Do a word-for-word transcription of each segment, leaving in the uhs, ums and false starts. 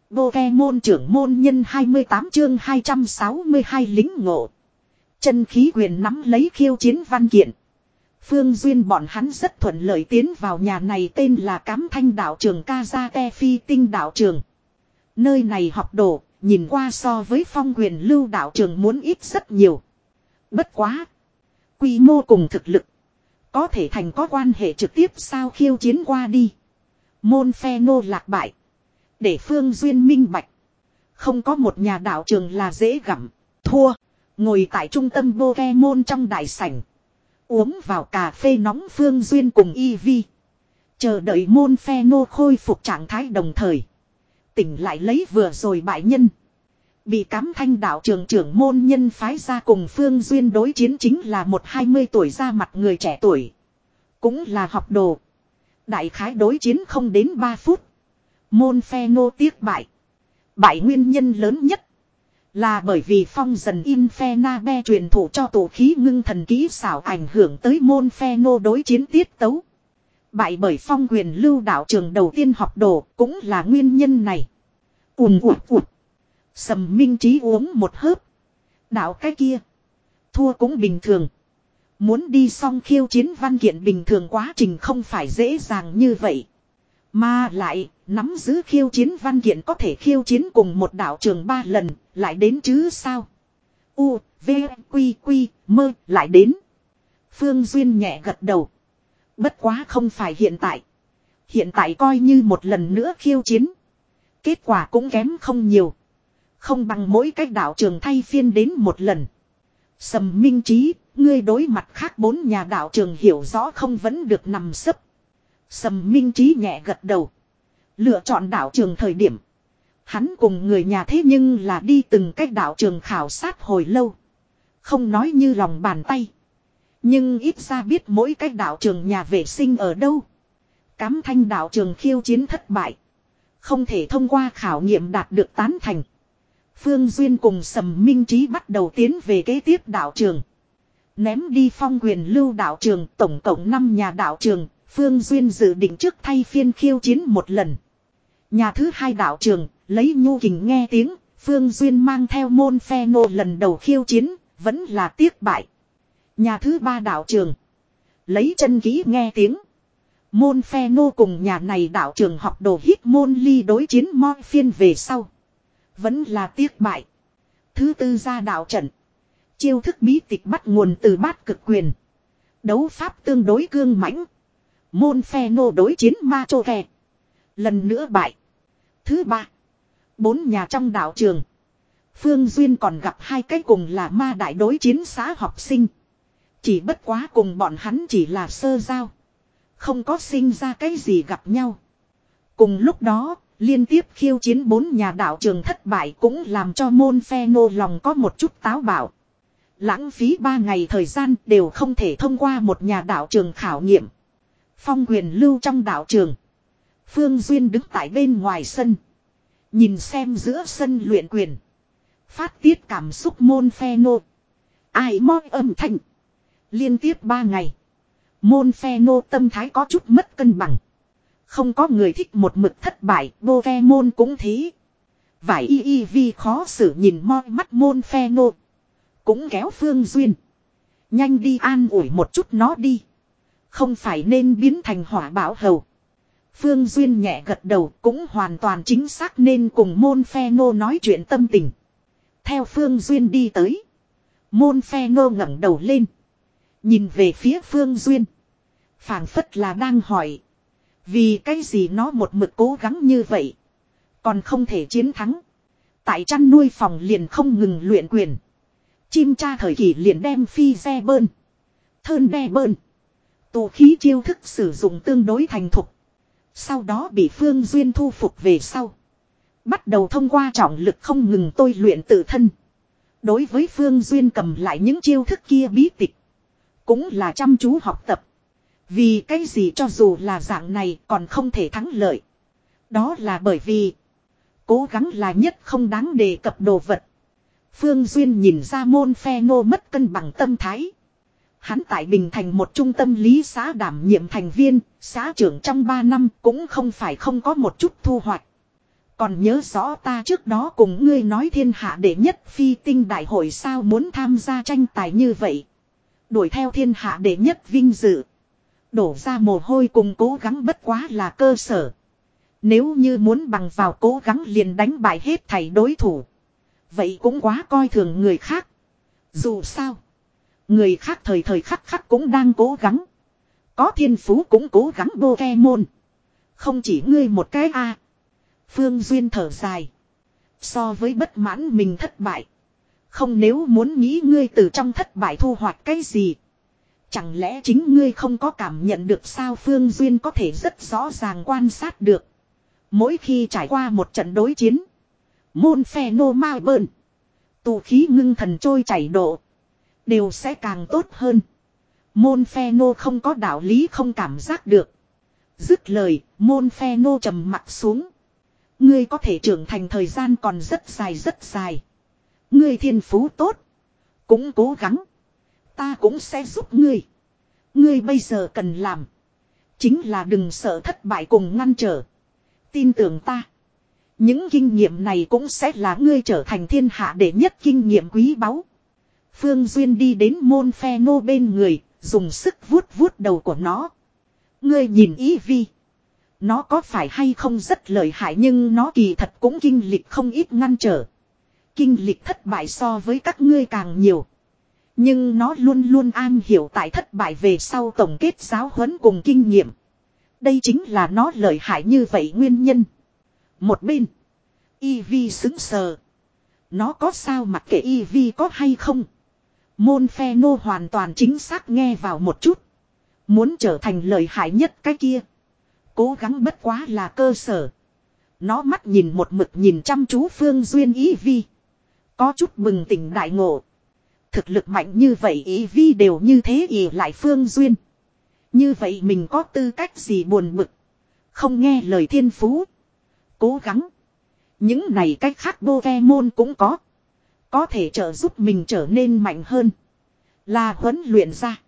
Pokemon trưởng môn nhân hai mươi tám chương hai trăm sáu mươi hai lính ngộ. Chân khí quyền nắm lấy khiêu chiến văn kiện. Phương Duyên bọn hắn rất thuận lợi tiến vào nhà này tên là Cám Thanh đạo trường Kazate Phi Tinh đạo trường. Nơi này học đồ, nhìn qua so với Phong Quyền Lưu đạo trường muốn ít rất nhiều. Bất quá. Quy mô cùng thực lực. Có thể thành có quan hệ trực tiếp sao khiêu chiến qua đi. Môn phe nô lạc bại. Để Phương Duyên minh bạch. Không có một nhà đạo trường là dễ gặm. Thua. Ngồi tại trung tâm Pokemon trong đại sảnh. Uống vào cà phê nóng Phương Duyên cùng Eevee. Chờ đợi môn phe nô khôi phục trạng thái đồng thời. Tỉnh lại lấy vừa rồi bại nhân. Bị Cám Thanh đạo trường trưởng môn nhân phái ra cùng Phương Duyên đối chiến chính là một hai mươi tuổi ra mặt người trẻ tuổi. Cũng là học đồ. Đại khái đối chiến không đến ba phút. Môn phe nô tiếc bại. Bại nguyên nhân lớn nhất. Là bởi vì Phong dần Infernabe truyền thụ cho tổ khí ngưng thần kỹ xảo ảnh hưởng tới môn phe nô đối chiến tiết tấu. Bại bởi Phong Quyền Lưu đạo trường đầu tiên học đồ cũng là nguyên nhân này. Ùm ụt ụt. Sầm Minh Trí uống một hớp. Đạo cái kia. Thua cũng bình thường. Muốn đi xong khiêu chiến văn kiện bình thường quá trình không phải dễ dàng như vậy. Mà lại, nắm giữ khiêu chiến văn kiện có thể khiêu chiến cùng một đạo trường ba lần, lại đến chứ sao? U, V, Quy, Quy, mơ, lại đến. Phương Duyên nhẹ gật đầu. Bất quá không phải hiện tại. Hiện tại coi như một lần nữa khiêu chiến. Kết quả cũng kém không nhiều. Không bằng mỗi cách đạo trường thay phiên đến một lần. Sầm Minh Trí, ngươi đối mặt khác bốn nhà đạo trường hiểu rõ không vẫn được nằm sấp. Sầm Minh Trí nhẹ gật đầu. Lựa chọn đạo trường thời điểm. Hắn cùng người nhà thế nhưng là đi từng cách đạo trường khảo sát hồi lâu. Không nói như lòng bàn tay. Nhưng ít ra biết mỗi cách đạo trường nhà vệ sinh ở đâu. Cám Thanh đạo trường khiêu chiến thất bại. Không thể thông qua khảo nghiệm đạt được tán thành. Phương Duyên cùng Sầm Minh Trí bắt đầu tiến về kế tiếp đạo trường. Ném đi Phong Quyền Lưu đạo trường tổng cộng năm nhà đạo trường. Phương Duyên dự định trước thay phiên khiêu chiến một lần. Nhà thứ hai đạo trường, lấy nhu kình nghe tiếng, Phương Duyên mang theo môn phe nô lần đầu khiêu chiến, vẫn là tiếc bại. Nhà thứ ba đạo trường, lấy chân khí nghe tiếng. Môn phe nô cùng nhà này đạo trường học đồ hít môn ly đối chiến moi phiên về sau. Vẫn là tiếc bại. Thứ tư ra đạo trận. Chiêu thức bí tịch bắt nguồn từ bát cực quyền. Đấu pháp tương đối cương mãnh. Môn phe nô đối chiến ma chô kè. Lần nữa bại. Thứ ba. Bốn nhà trong đạo trường. Phương Duyên còn gặp hai cái cùng là ma đại đối chiến xã học sinh. Chỉ bất quá cùng bọn hắn chỉ là sơ giao. Không có sinh ra cái gì gặp nhau. Cùng lúc đó, liên tiếp khiêu chiến bốn nhà đạo trường thất bại cũng làm cho môn phe nô lòng có một chút táo bạo. Lãng phí ba ngày thời gian đều không thể thông qua một nhà đạo trường khảo nghiệm. Phong Quyền Lưu trong đạo trường. Phương Duyên đứng tại bên ngoài sân. Nhìn xem giữa sân luyện quyền. Phát tiết cảm xúc môn phe nô. Ai moi âm thanh. Liên tiếp ba ngày. Môn phe nô tâm thái có chút mất cân bằng. Không có người thích một mực thất bại. Pokemon cũng thế. Vải y y vi khó xử nhìn moi mắt môn phe nô. Cũng kéo Phương Duyên. Nhanh đi an ủi một chút nó đi. Không phải nên biến thành hỏa bão hầu. Phương Duyên nhẹ gật đầu cũng hoàn toàn chính xác nên cùng môn phe nô nói chuyện tâm tình. Theo Phương Duyên đi tới. Môn phe nô ngẩng đầu lên. Nhìn về phía Phương Duyên. Phảng phất là đang hỏi. Vì cái gì nó một mực cố gắng như vậy. Còn không thể chiến thắng. Tại chăn nuôi phòng liền không ngừng luyện quyền. Chim cha thời kỳ liền đem phi xe bơn. Thơn đe bơn. Tù khí chiêu thức sử dụng tương đối thành thục. Sau đó bị Phương Duyên thu phục về sau. Bắt đầu thông qua trọng lực không ngừng tôi luyện tự thân. Đối với Phương Duyên cầm lại những chiêu thức kia bí tịch. Cũng là chăm chú học tập. Vì cái gì cho dù là dạng này còn không thể thắng lợi. Đó là bởi vì. Cố gắng là nhất không đáng đề cập đồ vật. Phương Duyên nhìn ra môn phe nô mất cân bằng tâm thái. Hắn tại Bình Thành một trung tâm lý xã đảm nhiệm thành viên, xã trưởng trong ba năm cũng không phải không có một chút thu hoạch. Còn nhớ rõ ta trước đó cùng ngươi nói thiên hạ đệ nhất phi tinh đại hội sao muốn tham gia tranh tài như vậy. Đuổi theo thiên hạ đệ nhất vinh dự. Đổ ra mồ hôi cùng cố gắng bất quá là cơ sở. Nếu như muốn bằng vào cố gắng liền đánh bại hết thảy đối thủ. Vậy cũng quá coi thường người khác. Dù sao. Người khác thời thời khắc khắc cũng đang cố gắng. Có thiên phú cũng cố gắng Pokemon. Không chỉ ngươi một cái a. Phương Duyên thở dài. So với bất mãn mình thất bại. Không nếu muốn nghĩ ngươi từ trong thất bại thu hoạch cái gì. Chẳng lẽ chính ngươi không có cảm nhận được sao Phương Duyên có thể rất rõ ràng quan sát được. Mỗi khi trải qua một trận đối chiến. Môn phe nô ma bơn. Tụ khí ngưng thần trôi chảy độ. Đều sẽ càng tốt hơn. Môn phe nô không có đạo lý không cảm giác được. Dứt lời, môn phe nô trầm mặt xuống. Ngươi có thể trưởng thành thời gian còn rất dài rất dài. Ngươi thiên phú tốt. Cũng cố gắng. Ta cũng sẽ giúp ngươi. Ngươi bây giờ cần làm. Chính là đừng sợ thất bại cùng ngăn trở. Tin tưởng ta. Những kinh nghiệm này cũng sẽ là ngươi trở thành thiên hạ đệ nhất kinh nghiệm quý báu. Phương Duyên đi đến môn phe nô bên người. Dùng sức vuốt vuốt đầu của nó. Ngươi nhìn ý vi. Nó có phải hay không rất lợi hại nhưng nó kỳ thật cũng kinh lịch không ít ngăn trở. Kinh lịch thất bại so với các ngươi càng nhiều. Nhưng nó luôn luôn an hiểu tại thất bại về sau tổng kết giáo huấn cùng kinh nghiệm. Đây chính là nó lợi hại như vậy nguyên nhân. Một bên. Eevee xứng sờ. Nó có sao mặc kệ Eevee có hay không. Môn phe nô hoàn toàn chính xác nghe vào một chút. Muốn trở thành lợi hại nhất cái kia. Cố gắng bất quá là cơ sở. Nó mắt nhìn một mực nhìn chăm chú Phương Duyên Eevee. Có chút bừng tỉnh đại ngộ. Thực lực mạnh như vậy Eevee đều như thế ỉ lại Phương Duyên. Như vậy mình có tư cách gì buồn bực. Không nghe lời thiên phú. Cố gắng. Những này cách khác Pokemon cũng có. Có thể trợ giúp mình trở nên mạnh hơn. Là huấn luyện ra.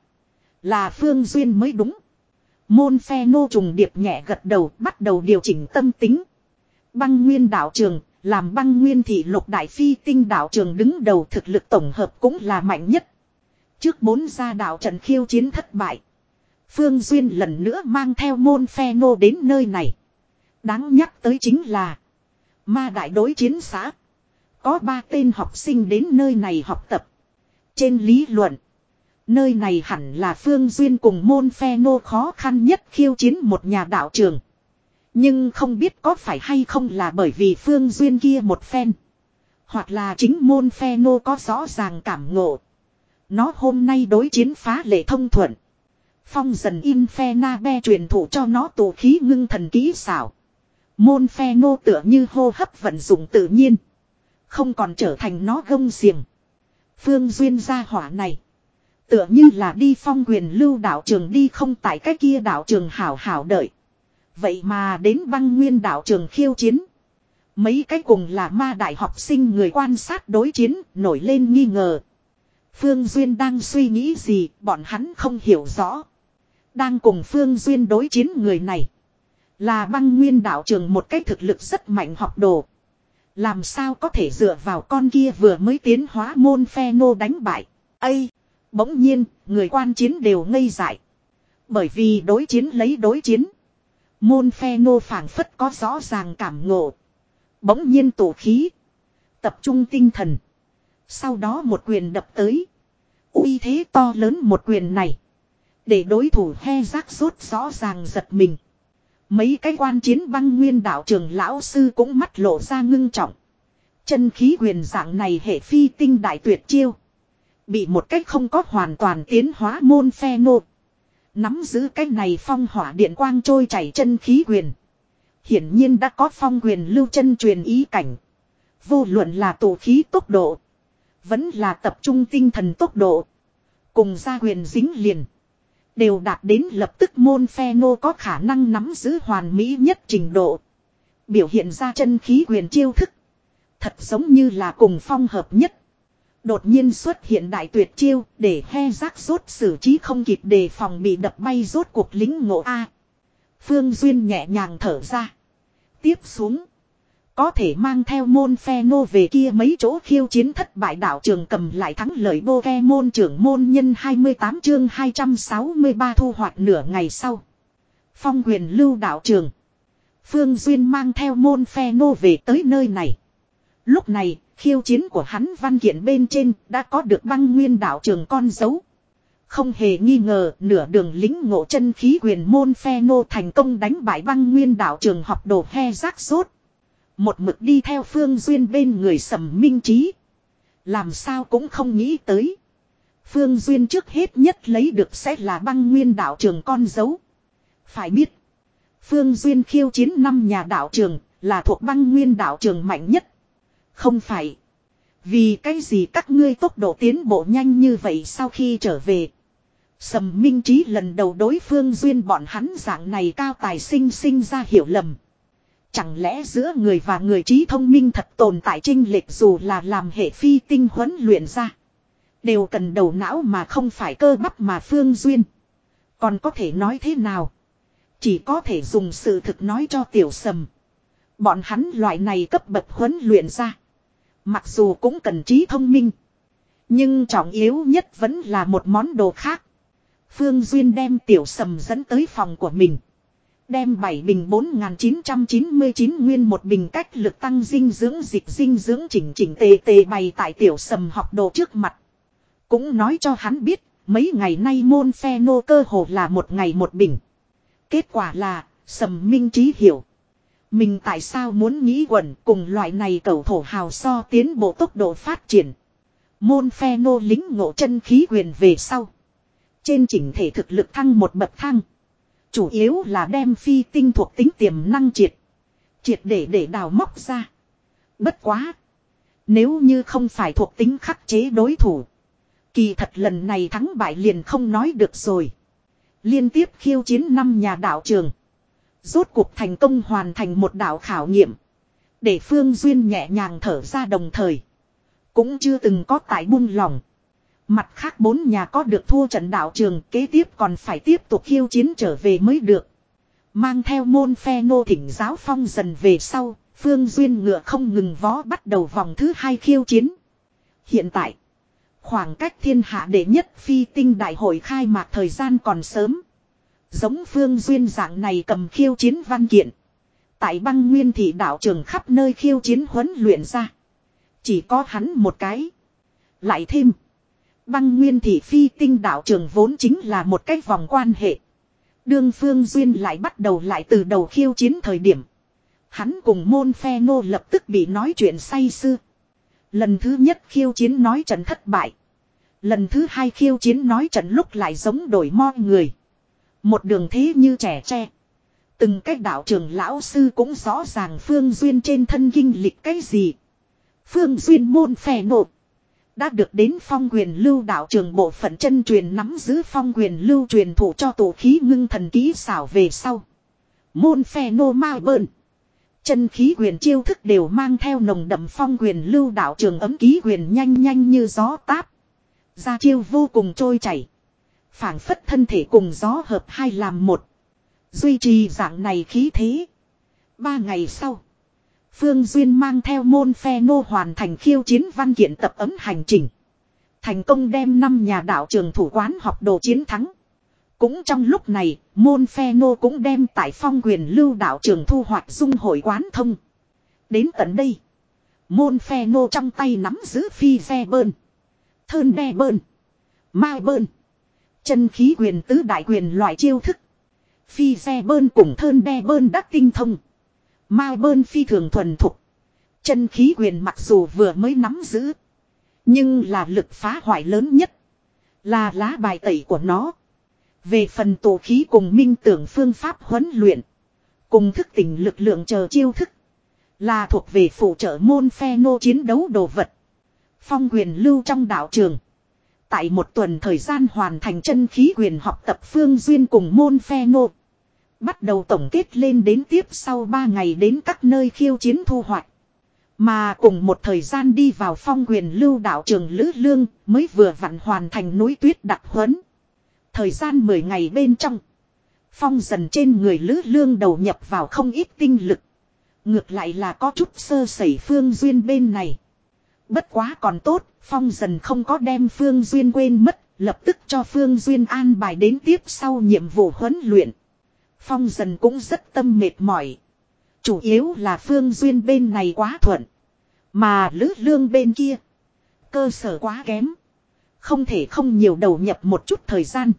Là Phương Duyên mới đúng. Môn phe nô trùng điệp nhẹ gật đầu bắt đầu điều chỉnh tâm tính. Băng nguyên đạo trường. Làm băng nguyên thị lục đại phi tinh đạo trường đứng đầu thực lực tổng hợp cũng là mạnh nhất. Trước bốn gia đạo trận khiêu chiến thất bại. Phương Duyên lần nữa mang theo môn phe nô đến nơi này. Đáng nhắc tới chính là. Ma đại đối chiến xã. Có ba tên học sinh đến nơi này học tập. Trên lý luận. Nơi này hẳn là Phương Duyên cùng môn phe nô khó khăn nhất khiêu chiến một nhà đạo trường. Nhưng không biết có phải hay không là bởi vì Phương Duyên kia một phen. Hoặc là chính môn phe nô có rõ ràng cảm ngộ. Nó hôm nay đối chiến phá lệ thông thuận. Phong dần in phe na be truyền thụ cho nó tụ khí ngưng thần kỹ xảo. Môn phe nô tựa như hô hấp vận dụng tự nhiên. Không còn trở thành nó gông xiềng. Phương Duyên gia hỏa này. Tựa như là đi phong quyền lưu đạo trường đi không tại cái kia đạo trường hảo hảo đợi. Vậy mà đến băng nguyên đạo trường khiêu chiến. Mấy cái cùng là ma đại học sinh người quan sát đối chiến nổi lên nghi ngờ. Phương Duyên đang suy nghĩ gì bọn hắn không hiểu rõ. Đang cùng Phương Duyên đối chiến người này. Là băng nguyên đạo trường một cái thực lực rất mạnh học đồ. Làm sao có thể dựa vào con kia vừa mới tiến hóa môn phe nô đánh bại. Ây! Bỗng nhiên người quan chiến đều ngây dại. Bởi vì đối chiến lấy đối chiến. Môn phe nô phảng phất có rõ ràng cảm ngộ. Bỗng nhiên tổ khí. Tập trung tinh thần. Sau đó một quyền đập tới. Uy thế to lớn một quyền này. Để đối thủ he rác rốt rõ ràng giật mình. Mấy cái quan chiến băng nguyên đạo trường lão sư cũng mắt lộ ra ngưng trọng. Chân khí quyền dạng này hệ phi tinh đại tuyệt chiêu. Bị một cách không có hoàn toàn tiến hóa môn phe nô. Nắm giữ cái này phong hỏa điện quang trôi chảy chân khí quyền. Hiển nhiên đã có phong quyền lưu chân truyền ý cảnh. Vô luận là tổ khí tốc độ. Vẫn là tập trung tinh thần tốc độ. Cùng gia quyền dính liền. Đều đạt đến lập tức môn phe nô có khả năng nắm giữ hoàn mỹ nhất trình độ. Biểu hiện ra chân khí quyền chiêu thức. Thật giống như là cùng phong hợp nhất. Đột nhiên xuất hiện đại tuyệt chiêu để he rác rốt xử trí không kịp đề phòng bị đập bay rốt cuộc lính ngộ A. Phương Duyên nhẹ nhàng thở ra. Tiếp xuống. Có thể mang theo môn phe nô về kia mấy chỗ khiêu chiến thất bại đạo trường cầm lại thắng lợi Pokemon trưởng môn nhân hai mươi tám chương hai trăm sáu mươi ba thu hoạch nửa ngày sau. Phong Huyền Lưu đạo trường. Phương Duyên mang theo môn phe nô về tới nơi này. Lúc này, khiêu chiến của hắn văn kiện bên trên đã có được băng nguyên đạo trường con dấu. Không hề nghi ngờ, nửa đường lính ngộ chân khí quyền môn phe nô thành công đánh bại băng nguyên đạo trường học đồ he rác rốt. Một mực đi theo Phương Duyên bên người Sầm Minh Trí. Làm sao cũng không nghĩ tới. Phương Duyên trước hết nhất lấy được sẽ là băng nguyên đạo trường con dấu. Phải biết, Phương Duyên khiêu chiến năm nhà đạo trường là thuộc băng nguyên đạo trường mạnh nhất. Không phải. Vì cái gì các ngươi tốc độ tiến bộ nhanh như vậy sau khi trở về. Sầm Minh Trí lần đầu đối Phương Duyên bọn hắn dạng này cao tài sinh sinh ra hiểu lầm. Chẳng lẽ giữa người và người trí thông minh thật tồn tại chênh lệch dù là làm hệ phi tinh huấn luyện ra. Đều cần đầu não mà không phải cơ bắp mà Phương Duyên. Còn có thể nói thế nào? Chỉ có thể dùng sự thực nói cho tiểu Sầm. Bọn hắn loại này cấp bậc huấn luyện ra. Mặc dù cũng cần trí thông minh. Nhưng trọng yếu nhất vẫn là một món đồ khác. Phương Duyên đem tiểu Sầm dẫn tới phòng của mình. Đem bảy bình bốn nghìn chín trăm chín mươi chín nguyên một bình cách lực tăng dinh dưỡng dịch dinh dưỡng chỉnh chỉnh tề tề bày tại tiểu Sầm học đồ trước mặt. Cũng nói cho hắn biết, mấy ngày nay môn phe nô cơ hồ là một ngày một bình. Kết quả là, Sầm Minh Trí hiểu. Mình tại sao muốn nghĩ quẩn cùng loại này cẩu thổ hào so tiến bộ tốc độ phát triển. Môn phe nô lính ngộ chân khí quyền về sau. Trên chỉnh thể thực lực thăng một bậc thang. Chủ yếu là đem phi tinh thuộc tính tiềm năng triệt. Triệt để để đào móc ra. Bất quá. Nếu như không phải thuộc tính khắc chế đối thủ. Kỳ thật lần này thắng bại liền không nói được rồi. Liên tiếp khiêu chiến năm nhà đạo trường. Rốt cuộc thành công hoàn thành một đạo khảo nghiệm. Để Phương Duyên nhẹ nhàng thở ra đồng thời. Cũng chưa từng có tại buông lòng. Mặt khác bốn nhà có được thua trận đạo trường kế tiếp còn phải tiếp tục khiêu chiến trở về mới được. Mang theo môn phe nô thỉnh giáo phong dần về sau, Phương Duyên ngựa không ngừng vó bắt đầu vòng thứ hai khiêu chiến. Hiện tại, khoảng cách thiên hạ đệ nhất phi tinh đại hội khai mạc thời gian còn sớm. Giống Phương Duyên dạng này cầm khiêu chiến văn kiện. Tại băng nguyên thị đạo trường khắp nơi khiêu chiến huấn luyện ra. Chỉ có hắn một cái. Lại thêm. Băng nguyên thị phi tinh đạo trường vốn chính là một cái vòng quan hệ. Đương Phương Duyên lại bắt đầu lại từ đầu khiêu chiến thời điểm. Hắn cùng môn phe nô lập tức bị nói chuyện say sưa. Lần thứ nhất khiêu chiến nói trận thất bại. Lần thứ hai khiêu chiến nói trận lúc lại giống đổi mo người. Một đường thế như trẻ tre. Từng cái đạo trường lão sư cũng rõ ràng Phương Duyên trên thân kinh lịch cái gì. Phương Duyên môn phe nô. Đã được đến phong quyền lưu đạo trường bộ phận chân truyền nắm giữ phong quyền lưu truyền thủ cho tổ khí ngưng thần ký xảo về sau. Môn phe nô ma bơn. Chân khí quyền chiêu thức đều mang theo nồng đậm phong quyền lưu đạo trường ấm ký quyền nhanh nhanh như gió táp. Ra chiêu vô cùng trôi chảy. Phảng phất thân thể cùng gió hợp hai làm một. Duy trì dạng này khí thế. Ba ngày sau. Phương Duyên mang theo môn phe nô hoàn thành khiêu chiến văn kiện tập ấm hành trình. Thành công đem năm nhà đạo trường thủ quán học đồ chiến thắng. Cũng trong lúc này, môn phe nô cũng đem tại phong quyền lưu đạo trường thu hoạch dung hội quán thông. Đến tận đây, môn phe nô trong tay nắm giữ phi xe bơn, thơn đe bơn, mai bơn. Chân khí quyền tứ đại quyền loại chiêu thức. Phi xe bơn cùng thơn đe bơn đắc tinh thông. Mai bơn phi thường thuần thục. Chân khí quyền mặc dù vừa mới nắm giữ. Nhưng là lực phá hoại lớn nhất. Là lá bài tẩy của nó. Về phần tổ khí cùng minh tưởng phương pháp huấn luyện. Cùng thức tỉnh lực lượng chờ chiêu thức. Là thuộc về phụ trợ môn phe nô chiến đấu đồ vật. Phong quyền lưu trong đạo trường. Tại một tuần thời gian hoàn thành chân khí quyền học tập Phương Duyên cùng môn phe nô. Bắt đầu tổng kết lên đến tiếp sau ba ngày đến các nơi khiêu chiến thu hoạch. Mà cùng một thời gian đi vào phong quyền lưu đạo trường Lữ Lương mới vừa vặn hoàn thành núi tuyết đặc huấn. Thời gian mười ngày bên trong. Phong dần trên người Lữ Lương đầu nhập vào không ít tinh lực. Ngược lại là có chút sơ sẩy Phương Duyên bên này. Bất quá còn tốt, Phong Dần không có đem Phương Duyên quên mất, lập tức cho Phương Duyên an bài đến tiếp sau nhiệm vụ huấn luyện. Phong Dần cũng rất tâm mệt mỏi. Chủ yếu là Phương Duyên bên này quá thuận. Mà Lữ Lương bên kia, cơ sở quá kém. Không thể không nhiều đầu nhập một chút thời gian.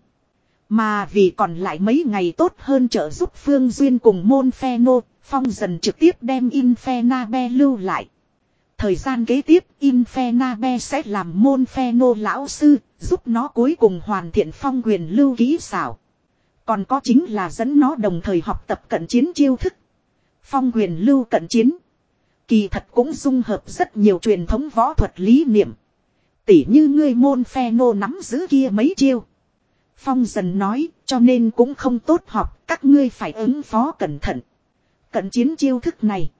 Mà vì còn lại mấy ngày tốt hơn trợ giúp Phương Duyên cùng môn phe nô, Phong Dần trực tiếp đem Infernabe lưu lại. Thời gian kế tiếp, Infernabe sẽ làm môn phe nô lão sư, giúp nó cuối cùng hoàn thiện phong quyền lưu kỹ xảo. Còn có chính là dẫn nó đồng thời học tập cận chiến chiêu thức. Phong quyền lưu cận chiến. Kỳ thật cũng dung hợp rất nhiều truyền thống võ thuật lý niệm. Tỉ như ngươi môn phe nô nắm giữ kia mấy chiêu. Phong Dần nói, cho nên cũng không tốt học, các ngươi phải ứng phó cẩn thận. Cận chiến chiêu thức này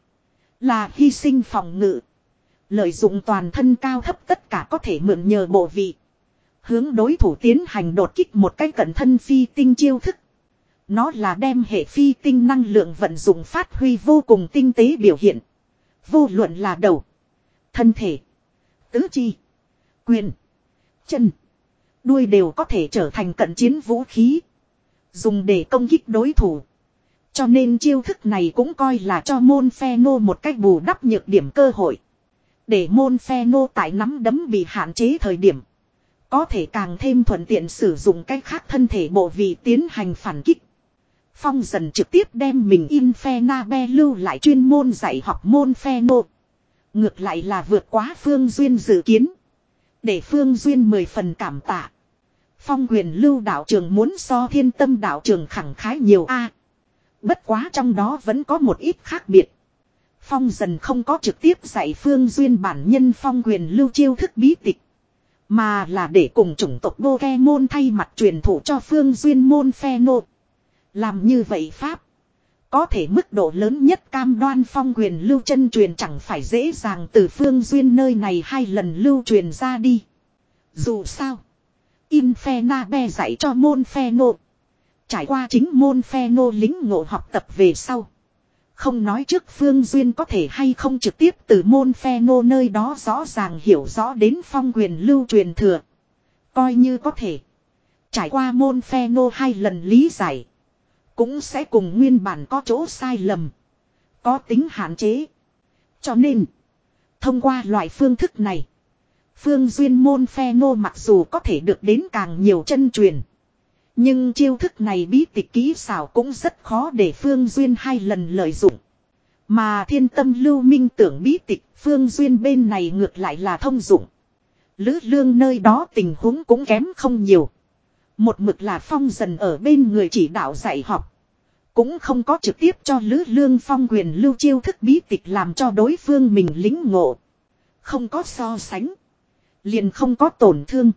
là hy sinh phòng ngự. Lợi dụng toàn thân cao thấp tất cả có thể mượn nhờ bộ vị. Hướng đối thủ tiến hành đột kích một cái cận thân phi tinh chiêu thức. Nó là đem hệ phi tinh năng lượng vận dụng phát huy vô cùng tinh tế biểu hiện. Vô luận là đầu, thân thể, tứ chi, quyền, chân, đuôi đều có thể trở thành cận chiến vũ khí. Dùng để công kích đối thủ. Cho nên chiêu thức này cũng coi là cho môn phe nô một cách bù đắp nhược điểm cơ hội. Để môn phe nô tại nắm đấm bị hạn chế thời điểm. Có thể càng thêm thuận tiện sử dụng cách khác thân thể bộ vị tiến hành phản kích. Phong Dần trực tiếp đem mình Infernabe lưu lại chuyên môn dạy học môn phe nô. Ngược lại là vượt quá Phương Duyên dự kiến. Để Phương Duyên mười phần cảm tạ. Phong quyền lưu đạo trường muốn so Thiên Tâm đạo trường khẳng khái nhiều a. Bất quá trong đó vẫn có một ít khác biệt. Phong Dần không có trực tiếp dạy Phương Duyên bản nhân phong quyền lưu chiêu thức bí tịch. Mà là để cùng chủng tộc Pokemon thay mặt truyền thụ cho Phương Duyên môn phe nô. Làm như vậy Pháp. Có thể mức độ lớn nhất cam đoan phong quyền lưu chân truyền chẳng phải dễ dàng từ Phương Duyên nơi này hai lần lưu truyền ra đi. Dù sao. Infernabe dạy cho môn phe nô. Trải qua chính môn phe nô lính ngộ học tập về sau. Không nói trước Phương Duyên có thể hay không trực tiếp từ môn phe nô nơi đó rõ ràng hiểu rõ đến phong quyền lưu truyền thừa. Coi như có thể. Trải qua môn phe nô hai lần lý giải. Cũng sẽ cùng nguyên bản có chỗ sai lầm. Có tính hạn chế. Cho nên. Thông qua loại phương thức này. Phương Duyên môn phe nô mặc dù có thể được đến càng nhiều chân truyền. Nhưng chiêu thức này bí tịch kỹ xảo cũng rất khó để Phương Duyên hai lần lợi dụng. Mà Thiên Tâm lưu minh tưởng bí tịch Phương Duyên bên này ngược lại là thông dụng. Lữ Lương nơi đó tình huống cũng kém không nhiều. Một mực là Phong Dần ở bên người chỉ đạo dạy học. Cũng không có trực tiếp cho Lữ Lương phong quyền lưu chiêu thức bí tịch làm cho đối phương mình lính ngộ. Không có so sánh. Liền không có tổn thương.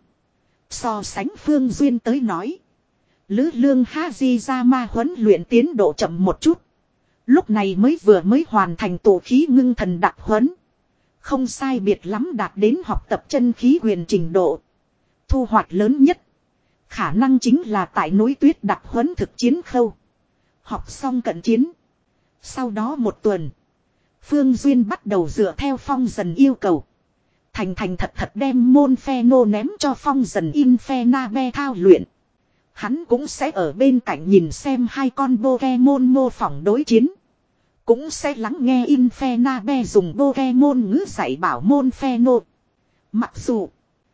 So sánh Phương Duyên tới nói. Lữ Lương Hajizama huấn luyện tiến độ chậm một chút. Lúc này mới vừa mới hoàn thành tổ khí ngưng thần đặc huấn. Không sai biệt lắm đạt đến học tập chân khí quyền trình độ. Thu hoạch lớn nhất. Khả năng chính là tại núi tuyết đặc huấn thực chiến khâu. Học xong cận chiến. Sau đó một tuần. Phương Duyên bắt đầu dựa theo Phong Dần yêu cầu. Thành thành thật thật đem môn phe nô ném cho Phong Dần Infernabe thao luyện. Hắn cũng sẽ ở bên cạnh nhìn xem hai con Pokemon mô phỏng đối chiến. Cũng sẽ lắng nghe Infernabe dùng Pokemon ngữ dạy bảo môn phe nô. Mặc dù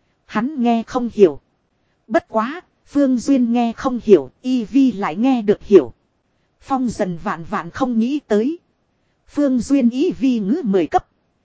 hắn nghe không hiểu. Bất quá, Phương Duyên nghe không hiểu, Eevee lại nghe được hiểu. Phong Dần vạn vạn không nghĩ tới. Phương Duyên Eevee ngữ mười cấp.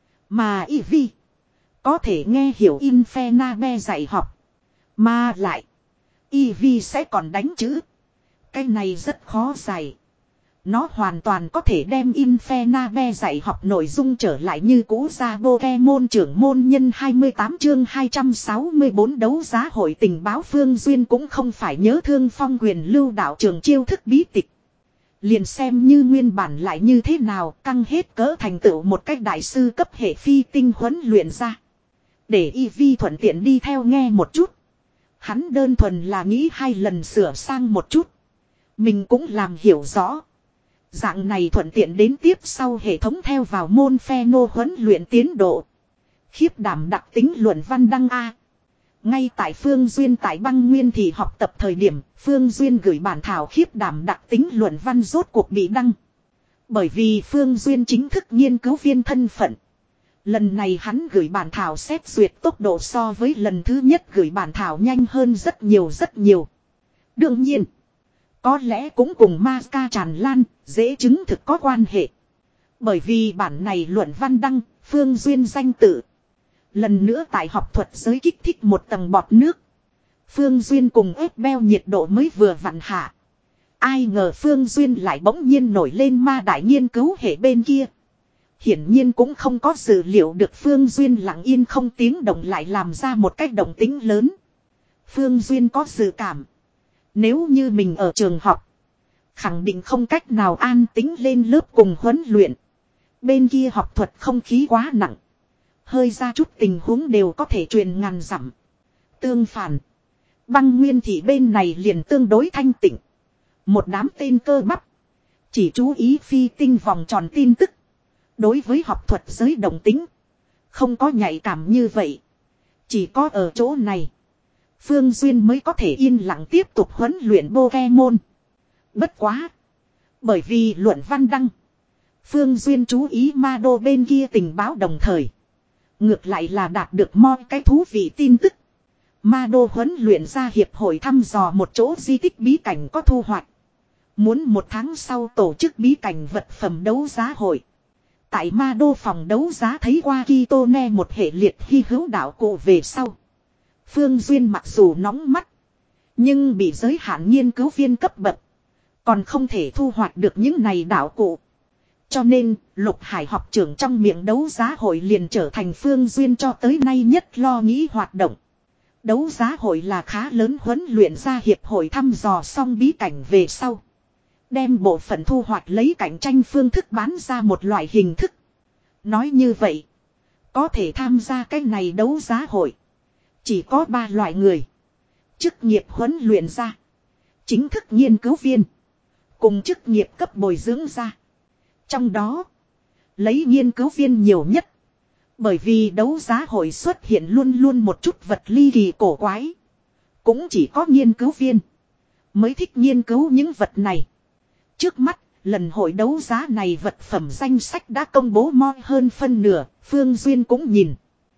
Mà Eevee có thể nghe hiểu Infernabe dạy học. Mà lại Eevee sẽ còn đánh chữ. Cái này rất khó dạy. Nó hoàn toàn có thể đem Infernabe dạy học nội dung trở lại như cũ ra Pokemon trưởng môn nhân hai mươi tám chương hai trăm sáu mươi bốn đấu giá hội tình báo. Phương Duyên cũng không phải nhớ thương phong quyền lưu đạo trường chiêu thức bí tịch. Liền xem như nguyên bản lại như thế nào căng hết cỡ thành tựu một cách đại sư cấp hệ phi tinh huấn luyện ra. Để Eevee thuận tiện đi theo nghe một chút. Hắn đơn thuần là nghĩ hai lần sửa sang một chút. Mình cũng làm hiểu rõ. Dạng này thuận tiện đến tiếp sau hệ thống theo vào môn pheno huấn luyện tiến độ. Khiếp đảm đặc tính luận văn đăng A. Ngay tại Phương Duyên tại băng nguyên thì học tập thời điểm, Phương Duyên gửi bản thảo khiếp đảm đặc tính luận văn rốt cuộc bị đăng. Bởi vì Phương Duyên chính thức nghiên cứu viên thân phận. Lần này hắn gửi bản thảo xét duyệt tốc độ so với lần thứ nhất gửi bản thảo nhanh hơn rất nhiều rất nhiều. Đương nhiên, có lẽ cũng cùng ma ca tràn lan, dễ chứng thực có quan hệ. Bởi vì bản này luận văn đăng, Phương Duyên danh tự. Lần nữa tại học thuật giới kích thích một tầng bọt nước. Phương Duyên cùng ép beo nhiệt độ mới vừa vặn hạ. Ai ngờ Phương Duyên lại bỗng nhiên nổi lên ma đại nghiên cứu hệ bên kia. Hiển nhiên cũng không có dự liệu được Phương Duyên lặng yên không tiếng động lại làm ra một cách động tĩnh lớn. Phương Duyên có dự cảm. Nếu như mình ở trường học, khẳng định không cách nào an tĩnh lên lớp cùng huấn luyện. Bên kia học thuật không khí quá nặng. Hơi ra chút tình huống đều có thể truyền ngàn dặm. Tương phản, băng nguyên thị bên này liền tương đối thanh tịnh. Một đám tên cơ bắp. Chỉ chú ý phi tinh vòng tròn tin tức. Đối với học thuật giới đồng tính. Không có nhạy cảm như vậy. Chỉ có ở chỗ này. Phương Duyên mới có thể yên lặng tiếp tục huấn luyện Pokemon. Bất quá. Bởi vì luận văn đăng. Phương Duyên chú ý ma đô bên kia tình báo đồng thời. Ngược lại là đạt được mọi cái thú vị tin tức. Ma đô huấn luyện ra hiệp hội thăm dò một chỗ di tích bí cảnh có thu hoạch. Muốn một tháng sau tổ chức bí cảnh vật phẩm đấu giá hội. Tại ma đô phòng đấu giá thấy qua Kitone một hệ liệt hy hữu đạo cụ về sau. Phương Duyên mặc dù nóng mắt. Nhưng bị giới hạn nghiên cứu viên cấp bậc. Còn không thể thu hoạch được những này đạo cụ. Cho nên, Lục Hải học trưởng trong miệng đấu giá hội liền trở thành Phương Duyên cho tới nay nhất lo nghĩ hoạt động. Đấu giá hội là khá lớn huấn luyện ra hiệp hội thăm dò xong bí cảnh về sau. Đem bộ phận thu hoạch lấy cạnh tranh phương thức bán ra một loại hình thức. Nói như vậy, có thể tham gia cái này đấu giá hội. Chỉ có ba loại người. Chức nghiệp huấn luyện ra. Chính thức nghiên cứu viên. Cùng chức nghiệp cấp bồi dưỡng ra. Trong đó, lấy nghiên cứu viên nhiều nhất. Bởi vì đấu giá hội xuất hiện luôn luôn một chút vật ly kỳ cổ quái. Cũng chỉ có nghiên cứu viên mới thích nghiên cứu những vật này. Trước mắt, lần hội đấu giá này vật phẩm danh sách đã công bố moi hơn phân nửa, Phương Duyên cũng nhìn.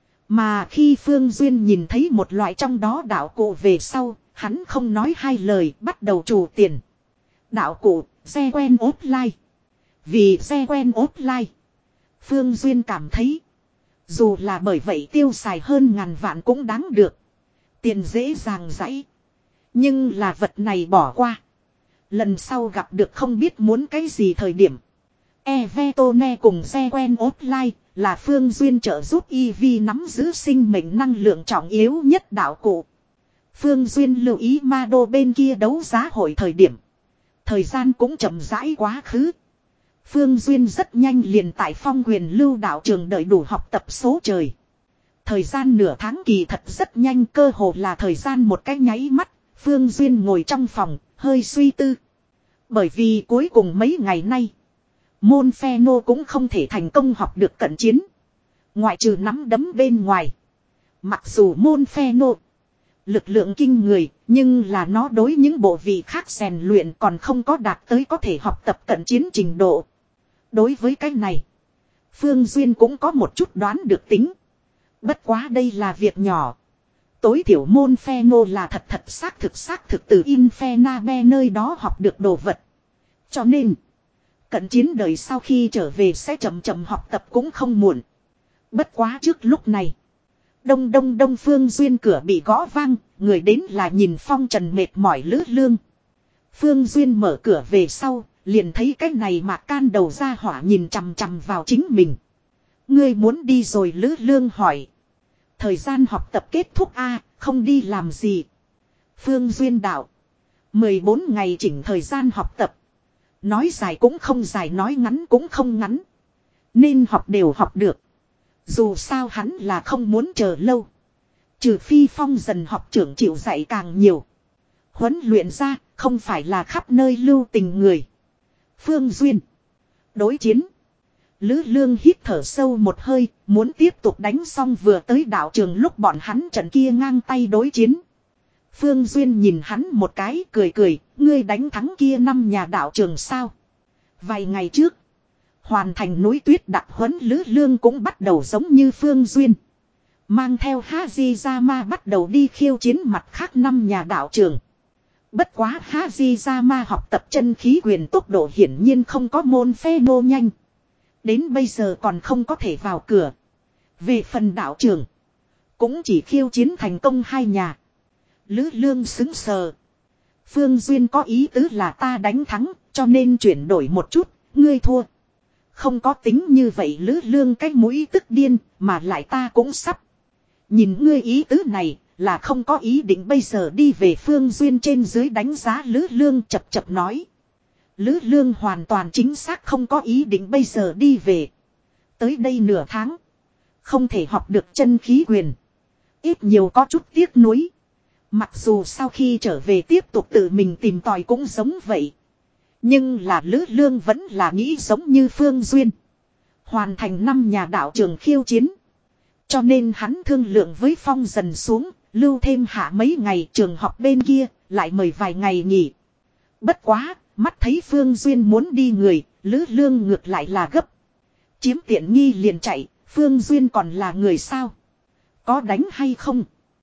Mà khi Phương Duyên nhìn thấy một loại trong đó đạo cụ về sau, hắn không nói hai lời bắt đầu trù tiền. Đạo cụ, xe quen ốp lai. Vì xe quen ốp lai. Phương Duyên cảm thấy, dù là bởi vậy tiêu xài hơn ngàn vạn cũng đáng được. Tiền dễ dàng dãy. Nhưng là vật này bỏ qua. Lần sau gặp được không biết muốn cái gì thời điểm. Evetone cùng xe quen offline là Phương Duyên trợ giúp Eevee nắm giữ sinh mệnh năng lượng trọng yếu nhất đạo cụ. Phương Duyên lưu ý ma đô bên kia đấu giá hội thời điểm. Thời gian cũng chậm rãi quá khứ. Phương Duyên rất nhanh liền tại Phong Quyền Lưu đạo trường đợi đủ học tập số trời. Thời gian nửa tháng kỳ thật rất nhanh, cơ hồ là thời gian một cái nháy mắt. Phương Duyên ngồi trong phòng, hơi suy tư. Bởi vì cuối cùng mấy ngày nay, môn pheno cũng không thể thành công học được cận chiến. Ngoại trừ nắm đấm bên ngoài. Mặc dù môn pheno lực lượng kinh người, nhưng là nó đối những bộ vị khác rèn luyện còn không có đạt tới có thể học tập cận chiến trình độ. Đối với cái này, Phương Duyên cũng có một chút đoán được tính. Bất quá đây là việc nhỏ. Tối thiểu môn pheno là thật thật xác thực xác thực từ Infenabe nơi đó học được đồ vật. Cho nên, cận chiến đời sau khi trở về sẽ chậm chậm học tập cũng không muộn. Bất quá trước lúc này, đông đông đông Phương Duyên cửa bị gõ vang, người đến là nhìn phong trần mệt mỏi Lữ Lương. Phương Duyên mở cửa về sau, liền thấy cái này mà can đầu ra hỏa nhìn chằm chằm vào chính mình. Ngươi muốn đi rồi Lữ Lương hỏi. Thời gian học tập kết thúc a, không đi làm gì. Phương Duyên đạo. mười bốn ngày chỉnh thời gian học tập. Nói dài cũng không dài, nói ngắn cũng không ngắn. Nên học đều học được. Dù sao hắn là không muốn chờ lâu. Trừ phi Phong dần học trưởng chịu dạy càng nhiều. Huấn luyện ra không phải là khắp nơi lưu tình người. Phương Duyên. Đối chiến. Lữ Lương hít thở sâu một hơi, muốn tiếp tục đánh xong vừa tới đạo trường lúc bọn hắn trận kia ngang tay đối chiến. Phương Duyên nhìn hắn một cái, cười cười, ngươi đánh thắng kia năm nhà đạo trường sao? Vài ngày trước, hoàn thành núi tuyết đặc huấn Lữ Lương cũng bắt đầu giống như Phương Duyên. Mang theo Hajizama bắt đầu đi khiêu chiến mặt khác năm nhà đạo trường. Bất quá Hajizama học tập chân khí quyền tốc độ hiển nhiên không có môn phe nô nhanh. Đến bây giờ còn không có thể vào cửa. Về phần đạo trường, cũng chỉ khiêu chiến thành công hai nhà. Lữ Lương xứng sờ. Phương Duyên có ý tứ là ta đánh thắng, cho nên chuyển đổi một chút, ngươi thua. Không có tính như vậy Lữ Lương cái mũi tức điên, mà lại ta cũng sắp. Nhìn ngươi ý tứ này, là không có ý định bây giờ đi về Phương Duyên trên dưới đánh giá Lữ Lương chập chập nói. Lữ Lương hoàn toàn chính xác không có ý định bây giờ đi về. Tới đây nửa tháng, không thể học được chân khí quyền. Ít nhiều có chút tiếc nuối. Mặc dù sau khi trở về tiếp tục tự mình tìm tòi cũng giống vậy. Nhưng là Lữ Lương vẫn là nghĩ giống như Phương Duyên. Hoàn thành năm nhà đạo trường khiêu chiến. Cho nên hắn thương lượng với Phong dần xuống, lưu thêm hạ mấy ngày trường học bên kia, lại mời vài ngày nghỉ. Bất quá, mắt thấy Phương Duyên muốn đi người, Lữ Lương ngược lại là gấp. Chiếm tiện nghi liền chạy, Phương Duyên còn là người sao? Có đánh hay không?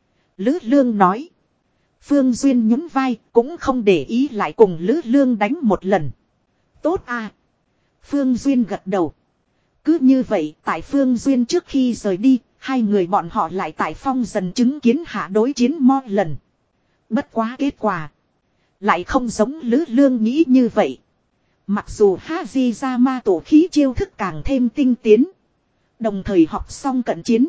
Lữ Lương nói. Phương Duyên nhún vai, cũng không để ý lại cùng Lữ Lương đánh một lần. Tốt à. Phương Duyên gật đầu. Cứ như vậy, tại Phương Duyên trước khi rời đi, hai người bọn họ lại tại Phong dần chứng kiến hạ đối chiến mo lần. Bất quá kết quả lại không giống Lữ Lương nghĩ như vậy. Mặc dù Hajizama tổ khí chiêu thức càng thêm tinh tiến. Đồng thời học xong cận chiến.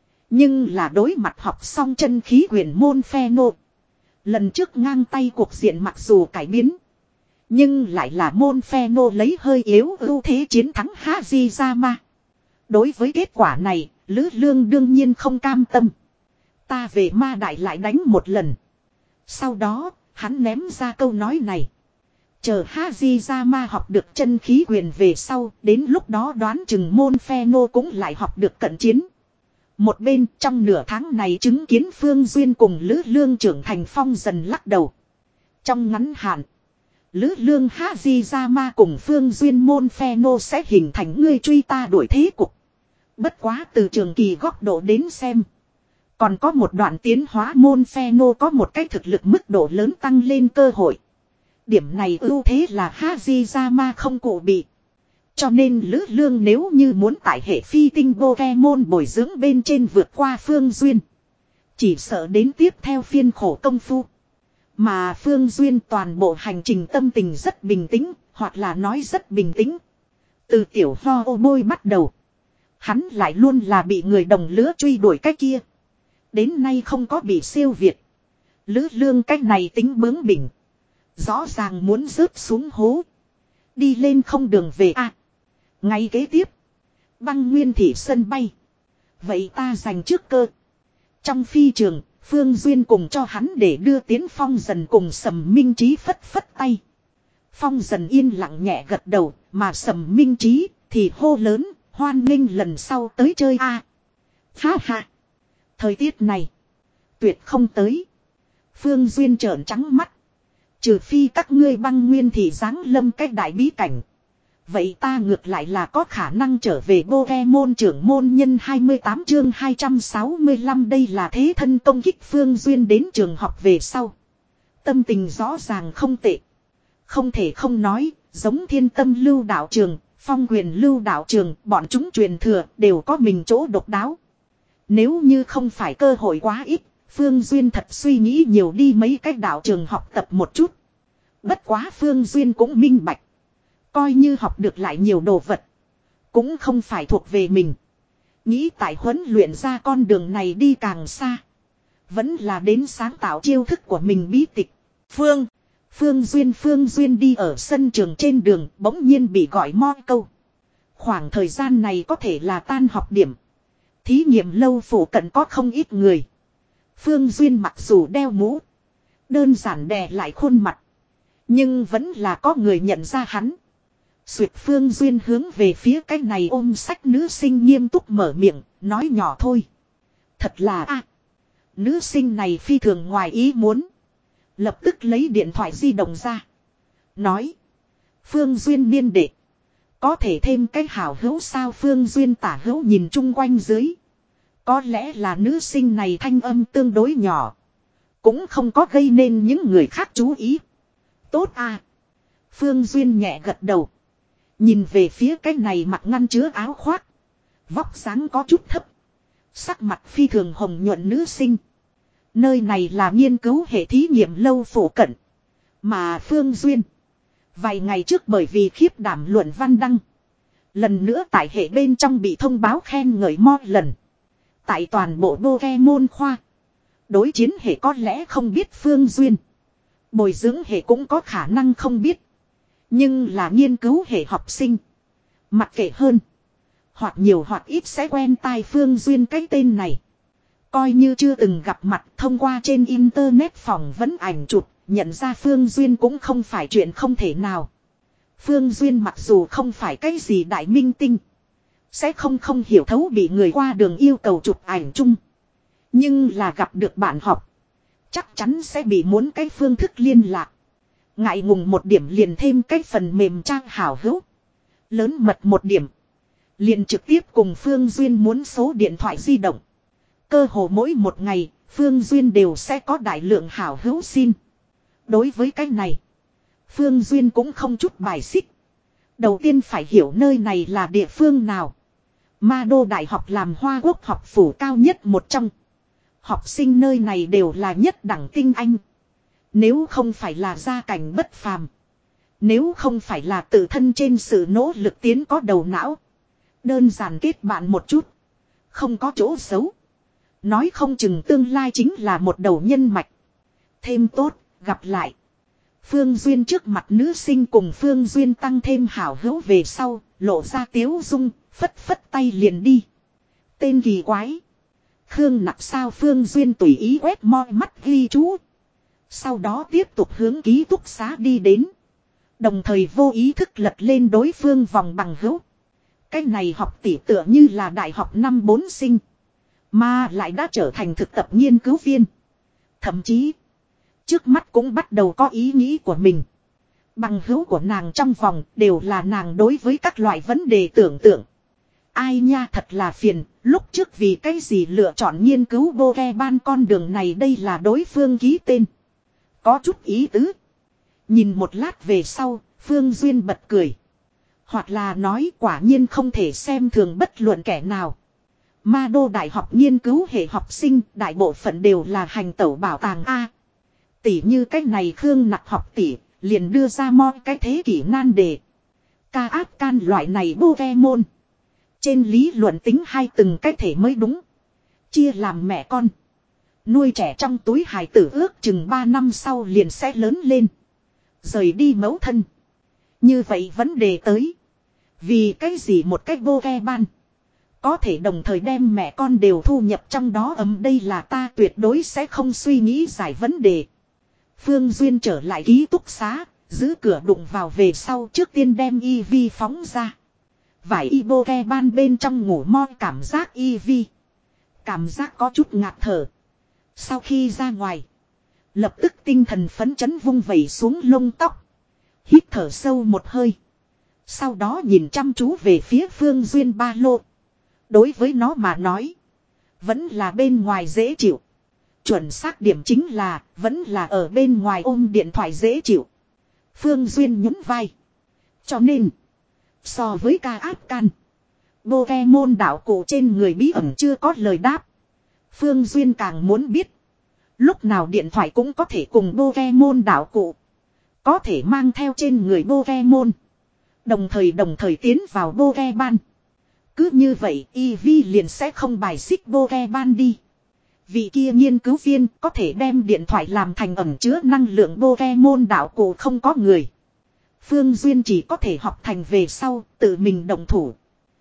Nhưng là đối mặt học xong chân khí quyền môn phe nộ. Lần trước ngang tay cuộc diện mặc dù cải biến. Nhưng lại là môn phe nô lấy hơi yếu ưu thế chiến thắng Hajizama. Đối với kết quả này, Lữ Lương đương nhiên không cam tâm. Ta về ma đại lại đánh một lần. Sau đó, hắn ném ra câu nói này. Chờ Hajizama học được chân khí quyền về sau, đến lúc đó đoán chừng môn phe nô cũng lại học được cận chiến. Một bên trong nửa tháng này chứng kiến Phương Duyên cùng Lữ Lương trưởng thành Phong dần lắc đầu. Trong ngắn hạn, Lữ Lương Hajizama cùng Phương Duyên môn phe nô sẽ hình thành ngươi truy ta đuổi thế cục. Bất quá từ trường kỳ góc độ đến xem. Còn có một đoạn tiến hóa môn phe nô có một cái thực lực mức độ lớn tăng lên cơ hội. Điểm này ưu thế là Hajizama không cụ bị. Cho nên Lữ Lương nếu như muốn tại hệ phi tinh Pokemon bồi dưỡng bên trên vượt qua Phương Duyên. Chỉ sợ đến tiếp theo phiên khổ công phu. Mà Phương Duyên toàn bộ hành trình tâm tình rất bình tĩnh, hoặc là nói rất bình tĩnh. Từ tiểu ho ô bôi bắt đầu. Hắn lại luôn là bị người đồng lứa truy đuổi cái kia. Đến nay không có bị siêu việt. Lữ Lương cách này tính bướng bỉnh. Rõ ràng muốn rớt xuống hố. Đi lên không đường về a. À, ngay kế tiếp. Băng nguyên thị sân bay. Vậy ta giành trước cơ. Trong phi trường, Phương Duyên cùng cho hắn để đưa tiến Phong dần cùng Sầm Minh Trí phất phất tay. Phong dần yên lặng nhẹ gật đầu, mà Sầm Minh Trí thì hô lớn, hoan nghênh lần sau tới chơi a. À, ha ha. Thời tiết này, tuyệt không tới. Phương Duyên trợn trắng mắt. Trừ phi các ngươi băng nguyên thị giáng lâm cách đại bí cảnh. Vậy ta ngược lại là có khả năng trở về Pokemon trưởng môn nhân hai mươi tám chương hai trăm sáu mươi lăm đây là thế thân công kích Phương Duyên đến trường học về sau. Tâm tình rõ ràng không tệ. Không thể không nói, giống Thiên Tâm lưu đạo trường, Phong Quyền lưu đạo trường, bọn chúng truyền thừa đều có mình chỗ độc đáo. Nếu như không phải cơ hội quá ít, Phương Duyên thật suy nghĩ nhiều đi mấy cách đạo trường học tập một chút. Bất quá Phương Duyên cũng minh bạch. Coi như học được lại nhiều đồ vật. Cũng không phải thuộc về mình. Nghĩ tại huấn luyện ra con đường này đi càng xa. Vẫn là đến sáng tạo chiêu thức của mình bí tịch. Phương. Phương Duyên Phương Duyên đi ở sân trường trên đường bỗng nhiên bị gọi mo câu. Khoảng thời gian này có thể là tan học điểm. Thí nghiệm lâu phủ cận có không ít người. Phương Duyên mặc dù đeo mũ. Đơn giản đè lại khuôn mặt. Nhưng vẫn là có người nhận ra hắn. Duyệt Phương Duyên hướng về phía cái này ôm sách nữ sinh nghiêm túc mở miệng, nói nhỏ thôi. Thật là a, nữ sinh này phi thường ngoài ý muốn. Lập tức lấy điện thoại di động ra. Nói. Phương Duyên niên đệ. Có thể thêm cái hảo hữu sao? Phương Duyên tả hữu nhìn chung quanh dưới. Có lẽ là nữ sinh này thanh âm tương đối nhỏ. Cũng không có gây nên những người khác chú ý. Tốt à. Phương Duyên nhẹ gật đầu. Nhìn về phía cái này mặc ngăn chứa áo khoác. Vóc dáng có chút thấp. Sắc mặt phi thường hồng nhuận nữ sinh. Nơi này là nghiên cứu hệ thí nghiệm lâu phổ cận. Mà Phương Duyên. Vài ngày trước bởi vì khiếp đảm luận văn đăng. Lần nữa tại hệ bên trong bị thông báo khen ngợi mo lần. Tại toàn bộ Pokemon khoa. Đối chiến hệ có lẽ không biết Phương Duyên. Bồi dưỡng hệ cũng có khả năng không biết. Nhưng là nghiên cứu hệ học sinh. Mặc kệ hơn. Hoặc nhiều hoặc ít sẽ quen tai Phương Duyên cái tên này. Coi như chưa từng gặp mặt thông qua trên internet phỏng vấn ảnh chụp. Nhận ra Phương Duyên cũng không phải chuyện không thể nào. Phương Duyên mặc dù không phải cái gì đại minh tinh. Sẽ không không hiểu thấu bị người qua đường yêu cầu chụp ảnh chung. Nhưng là gặp được bạn học. Chắc chắn sẽ bị muốn cái phương thức liên lạc. Ngại ngùng một điểm liền thêm cái phần mềm trang hảo hữu. Lớn mật một điểm. Liền trực tiếp cùng Phương Duyên muốn số điện thoại di động. Cơ hồ mỗi một ngày, Phương Duyên đều sẽ có đại lượng hảo hữu xin. Đối với cái này, Phương Duyên cũng không chút bài xích. Đầu tiên phải hiểu nơi này là địa phương nào. Ma Đô Đại học làm Hoa Quốc học phủ cao nhất một trong. Học sinh nơi này đều là nhất đẳng tinh anh. Nếu không phải là gia cảnh bất phàm. Nếu không phải là tự thân trên sự nỗ lực tiến có đầu não. Đơn giản kết bạn một chút. Không có chỗ xấu. Nói không chừng tương lai chính là một đầu nhân mạch. Thêm tốt, gặp lại. Phương Duyên trước mặt nữ sinh cùng Phương Duyên tăng thêm hảo hữu về sau, lộ ra tiếu dung, phất phất tay liền đi. Tên kỳ quái. Khương Nặc sao? Phương Duyên tùy ý quét moi mắt ghi chú. Sau đó tiếp tục hướng ký túc xá đi đến. Đồng thời vô ý thức lật lên đối phương vòng bằng hữu. Cái này học tỷ tựa như là đại học năm bốn sinh. Mà lại đã trở thành thực tập nghiên cứu viên. Thậm chí, trước mắt cũng bắt đầu có ý nghĩ của mình. Bằng hữu của nàng trong vòng đều là nàng đối với các loại vấn đề tưởng tượng. Ai nha, thật là phiền, lúc trước vì cái gì lựa chọn nghiên cứu Pokemon con đường này, đây là đối phương ký tên. Có chút ý tứ. Nhìn một lát về sau, Phương Duyên bật cười. Hoặc là nói quả nhiên không thể xem thường bất luận kẻ nào. Ma Đô Đại học nghiên cứu hệ học sinh, đại bộ phận đều là hành tẩu bảo tàng A. Tỷ như cách này Khương Nặc học tỷ, liền đưa ra mo cái thế kỷ nan đề. Ca áp can loại này Pokemon. Trên lý luận tính hai từng cái thể mới đúng. Chia làm mẹ con. Nuôi trẻ trong túi hài tử ước chừng ba năm sau liền sẽ lớn lên. Rời đi mẫu thân. Như vậy vấn đề tới. Vì cái gì một cái Pokemon có thể đồng thời đem mẹ con đều thu nhập trong đó ấm, đây là ta tuyệt đối sẽ không suy nghĩ giải vấn đề. Phương Duyên trở lại ký túc xá, giữ cửa đụng vào về sau trước tiên đem Eevee phóng ra. Vải y Pokemon bên trong ngủ mo cảm giác Eevee. Cảm giác có chút ngạt thở. Sau khi ra ngoài, lập tức tinh thần phấn chấn vung vẩy xuống lông tóc. Hít thở sâu một hơi. Sau đó nhìn chăm chú về phía Phương Duyên ba lô. Đối với nó mà nói, vẫn là bên ngoài dễ chịu. Chuẩn xác điểm chính là, vẫn là ở bên ngoài ôm điện thoại dễ chịu. Phương Duyên nhún vai. Cho nên, so với ca áp can, Pokemon đảo cụ trên người bí ẩn chưa có lời đáp. Phương Duyên càng muốn biết, lúc nào điện thoại cũng có thể cùng Pokemon đảo cụ, có thể mang theo trên người Pokemon, đồng thời đồng thời tiến vào Pokemon. Cứ như vậy Eevee liền sẽ không bài xích Pokemon đi. Vị kia nghiên cứu viên có thể đem điện thoại làm thành ẩn chứa năng lượng Pokemon đảo cụ không có người. Phương Duyên chỉ có thể học thành về sau, tự mình động thủ.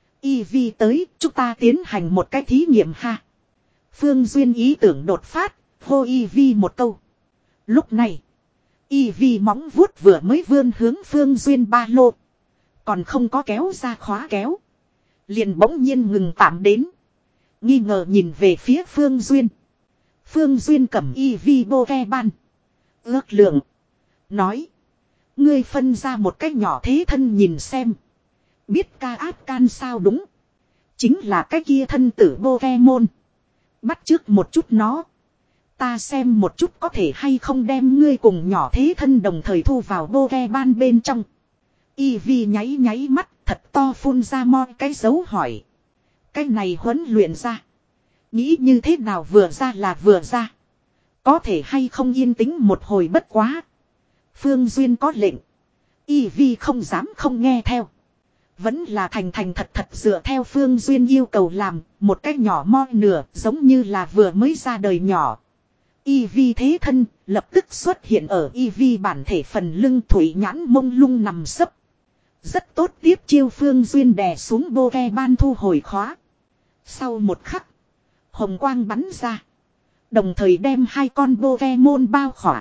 Eevee tới, chúng ta tiến hành một cái thí nghiệm ha. Phương Duyên ý tưởng đột phát, hô Eevee một câu. Lúc này, Eevee móng vuốt vừa mới vươn hướng Phương Duyên ba lô. Còn không có kéo ra khóa kéo. Liền bỗng nhiên ngừng tạm đến. Nghi ngờ nhìn về phía Phương Duyên. Phương Duyên cầm y vi bô ve ban. Ước lượng. Nói. Ngươi phân ra một cách nhỏ thế thân nhìn xem. Biết ca áp can sao đúng. Chính là cái kia thân tử bô ve môn. Bắt trước một chút nó. Ta xem một chút có thể hay không đem ngươi cùng nhỏ thế thân đồng thời thu vào bô ve ban bên trong. Y vi nháy nháy mắt thật to phun ra moi cái dấu hỏi. Cái này huấn luyện ra. Nghĩ như thế nào vừa ra là vừa ra. Có thể hay không yên tĩnh một hồi bất quá. Phương Duyên có lệnh. Y vi không dám không nghe theo. Vẫn là thành thành thật thật dựa theo Phương Duyên yêu cầu làm. Một cái nhỏ moi nửa giống như là vừa mới ra đời nhỏ. Y vi thế thân lập tức xuất hiện ở Y vi bản thể phần lưng thủy nhãn mông lung nằm sấp. Rất tốt tiếp chiêu Phương Duyên đè xuống bô ve ban thu hồi khóa. Sau một khắc. Hồng quang bắn ra. Đồng thời đem hai con bô ve môn bao khỏa.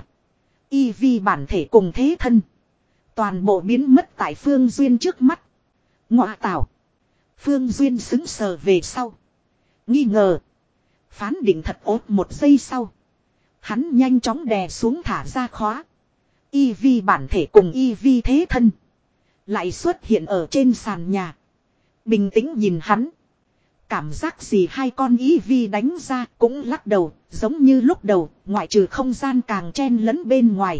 Y vi bản thể cùng thế thân. Toàn bộ biến mất tại Phương Duyên trước mắt. Ngọa tảo. Phương Duyên xứng sờ về sau. Nghi ngờ. Phán định thật ốt một giây sau. Hắn nhanh chóng đè xuống thả ra khóa. Y vi bản thể cùng y vi thế thân. Lại xuất hiện ở trên sàn nhà. Bình tĩnh nhìn hắn. Cảm giác gì hai con y vi đánh ra cũng lắc đầu. Giống như lúc đầu ngoại trừ không gian càng chen lẫn bên ngoài.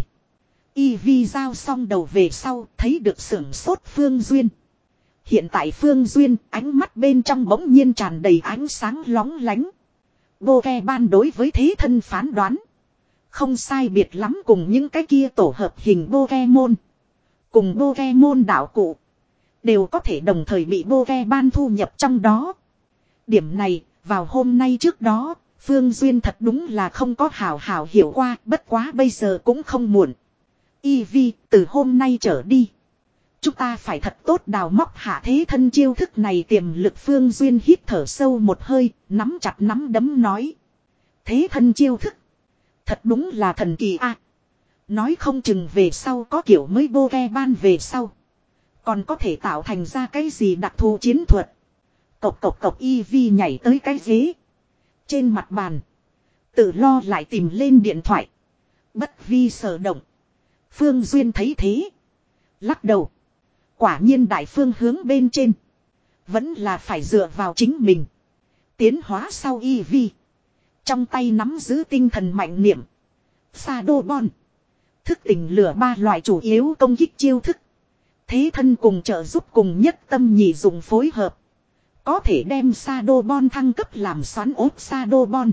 Y vi giao xong đầu về sau thấy được sưởng sốt Phương Duyên. Hiện tại Phương Duyên ánh mắt bên trong bỗng nhiên tràn đầy ánh sáng lóng lánh. Bô ve ban đối với thế thân phán đoán. Không sai biệt lắm cùng những cái kia tổ hợp hình bô ve môn. Cùng bô ve môn đạo cụ. Đều có thể đồng thời bị bô ve ban thu nhập trong đó. Điểm này vào hôm nay trước đó Phương Duyên thật đúng là không có hào hào hiểu qua. Bất quá bây giờ cũng không muộn. Y vi từ hôm nay trở đi. Chúng ta phải thật tốt đào móc hạ thế thân chiêu thức này tiềm lực. Phương Duyên hít thở sâu một hơi. Nắm chặt nắm đấm nói. Thế thân chiêu thức. Thật đúng là thần kỳ a. Nói không chừng về sau có kiểu mới bô ve ban về sau. Còn có thể tạo thành ra cái gì đặc thù chiến thuật. Cộc cộc cộc y vi nhảy tới cái ghế. Trên mặt bàn. Tự lo lại tìm lên điện thoại. Bất vi sở động. Phương Duyên thấy thế. Lắc đầu. Quả nhiên đại phương hướng bên trên. Vẫn là phải dựa vào chính mình. Tiến hóa sau y vi. Trong tay nắm giữ tinh thần mạnh niệm. Shadow Bond. Thức tỉnh lửa ba loại chủ yếu công kích chiêu thức. Thế thân cùng trợ giúp cùng nhất tâm nhị dụng phối hợp. Có thể đem Shadow Bond thăng cấp làm xoắn ốp Shadow Bond.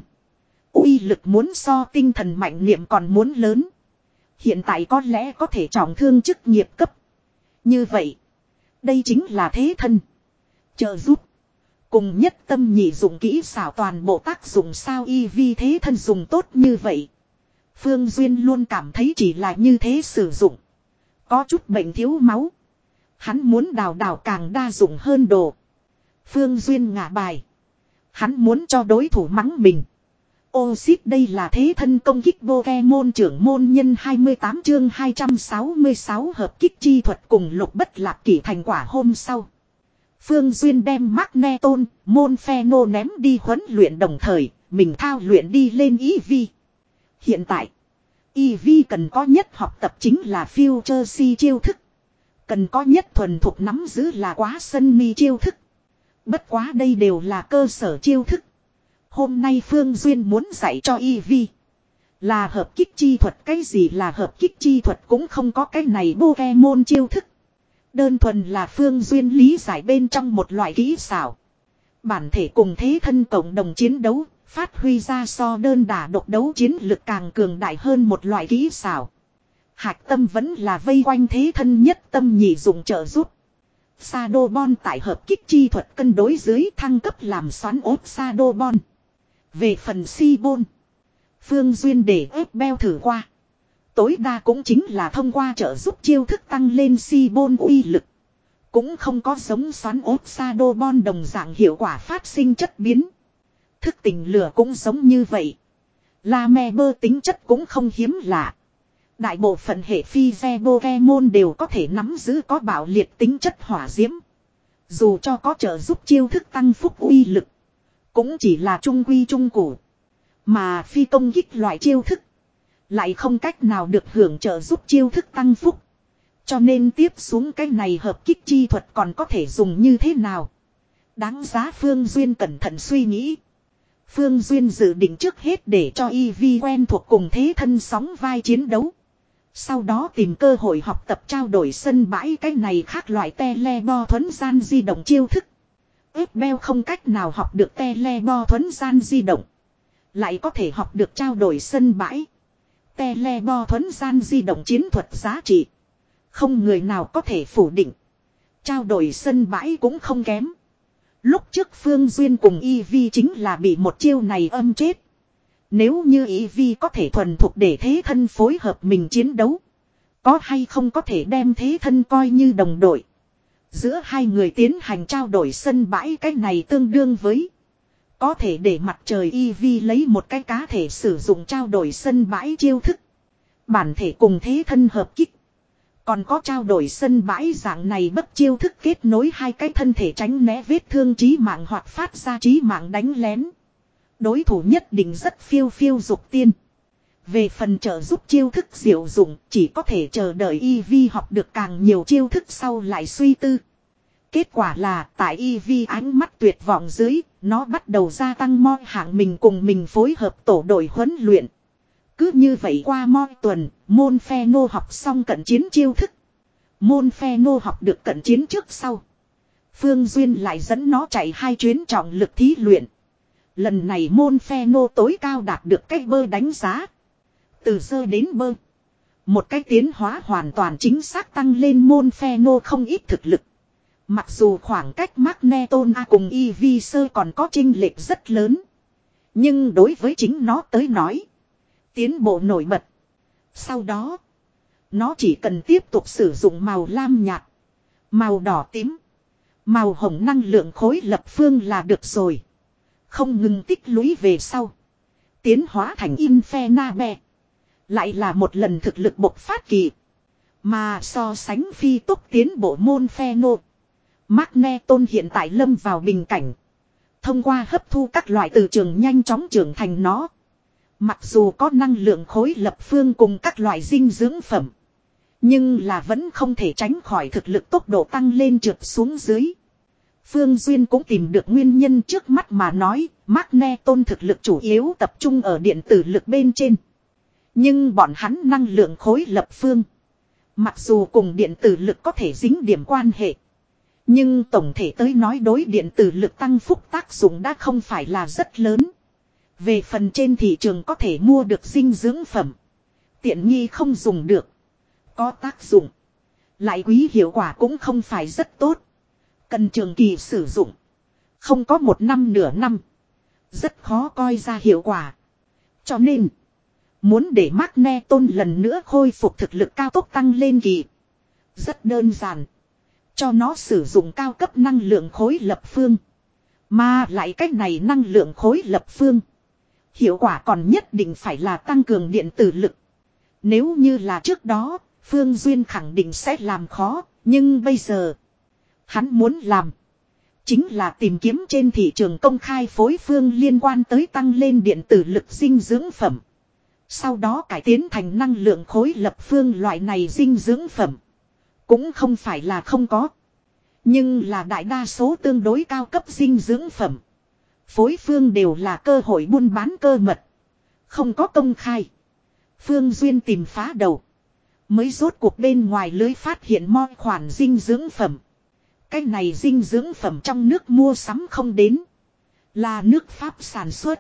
Uy lực muốn so tinh thần mạnh niệm còn muốn lớn. Hiện tại có lẽ có thể trọng thương chức nghiệp cấp. Như vậy. Đây chính là thế thân. Trợ giúp. Cùng nhất tâm nhị dụng kỹ xảo toàn bộ tác dụng sao y vi thế thân dùng tốt như vậy. Phương Duyên luôn cảm thấy chỉ là như thế sử dụng. Có chút bệnh thiếu máu. Hắn muốn đào đào càng đa dụng hơn đồ. Phương Duyên ngả bài. Hắn muốn cho đối thủ mắng mình. Ô xít đây là thế thân công kích vô ve môn trưởng môn nhân hai mươi tám chương hai trăm sáu mươi sáu hợp kích chi thuật cùng lục bất lạc kỷ thành quả hôm sau. Phương Duyên đem Magneton, môn phe nô ném đi huấn luyện đồng thời, mình thao luyện đi lên y vi. Hiện tại, y vi cần có nhất học tập chính là Future Si chiêu thức. Cần có nhất thuần thục nắm giữ là quá sân mi chiêu thức. Bất quá đây đều là cơ sở chiêu thức. Hôm nay Phương Duyên muốn dạy cho y vi. Là hợp kích chi thuật, cái gì là hợp kích chi thuật cũng không có cái này bô ve môn chiêu thức. Đơn thuần là Phương Duyên lý giải bên trong một loại kỹ xảo. Bản thể cùng thế thân cộng đồng chiến đấu, phát huy ra so đơn đả độc đấu chiến lực càng cường đại hơn một loại kỹ xảo. Hạch tâm vẫn là vây quanh thế thân nhất tâm nhị dụng trợ giúp. Shadow Bond tại hợp kích chi thuật cân đối dưới thăng cấp làm xoắn ốp Shadow Bond. Về phần si bôn, Phương Duyên để ép beo thử qua. Tối đa cũng chính là thông qua trợ giúp chiêu thức tăng lên si bôn uy lực. Cũng không có giống xoắn ốp Shadow Bond đồng dạng hiệu quả phát sinh chất biến. Thức tỉnh lửa cũng giống như vậy. La me bơ tính chất cũng không hiếm lạ. Đại bộ phận hệ phi xe Pokemon đều có thể nắm giữ có bạo liệt tính chất hỏa diễm. Dù cho có trợ giúp chiêu thức tăng phúc uy lực. Cũng chỉ là trung quy trung cụ. Mà phi công kích loại chiêu thức. Lại không cách nào được hưởng trợ giúp chiêu thức tăng phúc. Cho nên tiếp xuống cái này hợp kích chi thuật còn có thể dùng như thế nào. Đáng giá Phương Duyên cẩn thận suy nghĩ. Phương Duyên dự định trước hết để cho Eevee quen thuộc cùng thế thân sóng vai chiến đấu. Sau đó tìm cơ hội học tập trao đổi sân bãi cái này khác loại telebo thuấn gian di động chiêu thức. Ếp beo không cách nào học được telebo thuấn gian di động. Lại có thể học được trao đổi sân bãi. Telebo thuấn gian di động chiến thuật giá trị. Không người nào có thể phủ định. Trao đổi sân bãi cũng không kém. Lúc trước Phương Duyên cùng Eevee chính là bị một chiêu này âm chết. Nếu như Eevee có thể thuần thục để thế thân phối hợp mình chiến đấu. Có hay không có thể đem thế thân coi như đồng đội. Giữa hai người tiến hành trao đổi sân bãi cái này tương đương với. Có thể để mặt trời Eevee lấy một cái cá thể sử dụng trao đổi sân bãi chiêu thức. Bản thể cùng thế thân hợp kích. Còn có trao đổi sân bãi dạng này bất chiêu thức kết nối hai cái thân thể tránh né vết thương chí mạng hoặc phát ra chí mạng đánh lén. Đối thủ nhất định rất phiêu phiêu dục tiên. Về phần trợ giúp chiêu thức diệu dụng chỉ có thể chờ đợi Eevee học được càng nhiều chiêu thức sau lại suy tư. Kết quả là tại Eevee ánh mắt tuyệt vọng dưới, nó bắt đầu gia tăng moi hạng mình cùng mình phối hợp tổ đội huấn luyện. Cứ như vậy qua moi tuần, môn phe nô học xong cận chiến chiêu thức. Môn phe nô học được cận chiến trước sau. Phương Duyên lại dẫn nó chạy hai chuyến trọng lực thí luyện. Lần này môn phe nô tối cao đạt được cách bơ đánh giá. Từ sơ đến bơ. Một cách tiến hóa hoàn toàn chính xác tăng lên môn phe nô không ít thực lực. Mặc dù khoảng cách Magneton A cùng Eevee sơ còn có chênh lệch rất lớn. Nhưng đối với chính nó tới nói. Tiến bộ nổi bật. Sau đó. Nó chỉ cần tiếp tục sử dụng màu lam nhạt. Màu đỏ tím. Màu hồng năng lượng khối lập phương là được rồi. Không ngừng tích lũy về sau. Tiến hóa thành Infernape. Lại là một lần thực lực bộc phát kỳ. Mà so sánh phi tốc tiến bộ môn Pheno. Magneton hiện tại lâm vào bình cảnh. Thông qua hấp thu các loại từ trường nhanh chóng trưởng thành nó. Mặc dù có năng lượng khối lập phương cùng các loại dinh dưỡng phẩm. Nhưng là vẫn không thể tránh khỏi thực lực tốc độ tăng lên trượt xuống dưới. Phương Duyên cũng tìm được nguyên nhân trước mắt mà nói. Magneton thực lực chủ yếu tập trung ở điện tử lực bên trên. Nhưng bọn hắn năng lượng khối lập phương. Mặc dù cùng điện tử lực có thể dính điểm quan hệ. Nhưng tổng thể tới nói đối điện tử lực tăng phúc tác dụng đã không phải là rất lớn. Về phần trên thị trường có thể mua được dinh dưỡng phẩm. Tiện nghi không dùng được. Có tác dụng. Lại quý hiệu quả cũng không phải rất tốt. Cần trường kỳ sử dụng. Không có một năm nửa năm. Rất khó coi ra hiệu quả. Cho nên. Muốn để Magneton lần nữa khôi phục thực lực cao tốc tăng lên kỳ. Rất đơn giản. Cho nó sử dụng cao cấp năng lượng khối lập phương. Mà lại cách này năng lượng khối lập phương. Hiệu quả còn nhất định phải là tăng cường điện tử lực. Nếu như là trước đó, Phương Duyên khẳng định sẽ làm khó. Nhưng bây giờ, hắn muốn làm. Chính là tìm kiếm trên thị trường công khai phối phương liên quan tới tăng lên điện tử lực dinh dưỡng phẩm. Sau đó cải tiến thành năng lượng khối lập phương loại này dinh dưỡng phẩm. Cũng không phải là không có. Nhưng là đại đa số tương đối cao cấp dinh dưỡng phẩm. Phối phương đều là cơ hội buôn bán cơ mật. Không có công khai. Phương Duyên tìm phá đầu. Mới rốt cuộc bên ngoài lưới phát hiện mo khoản dinh dưỡng phẩm. Cái này dinh dưỡng phẩm trong nước mua sắm không đến. Là nước Pháp sản xuất.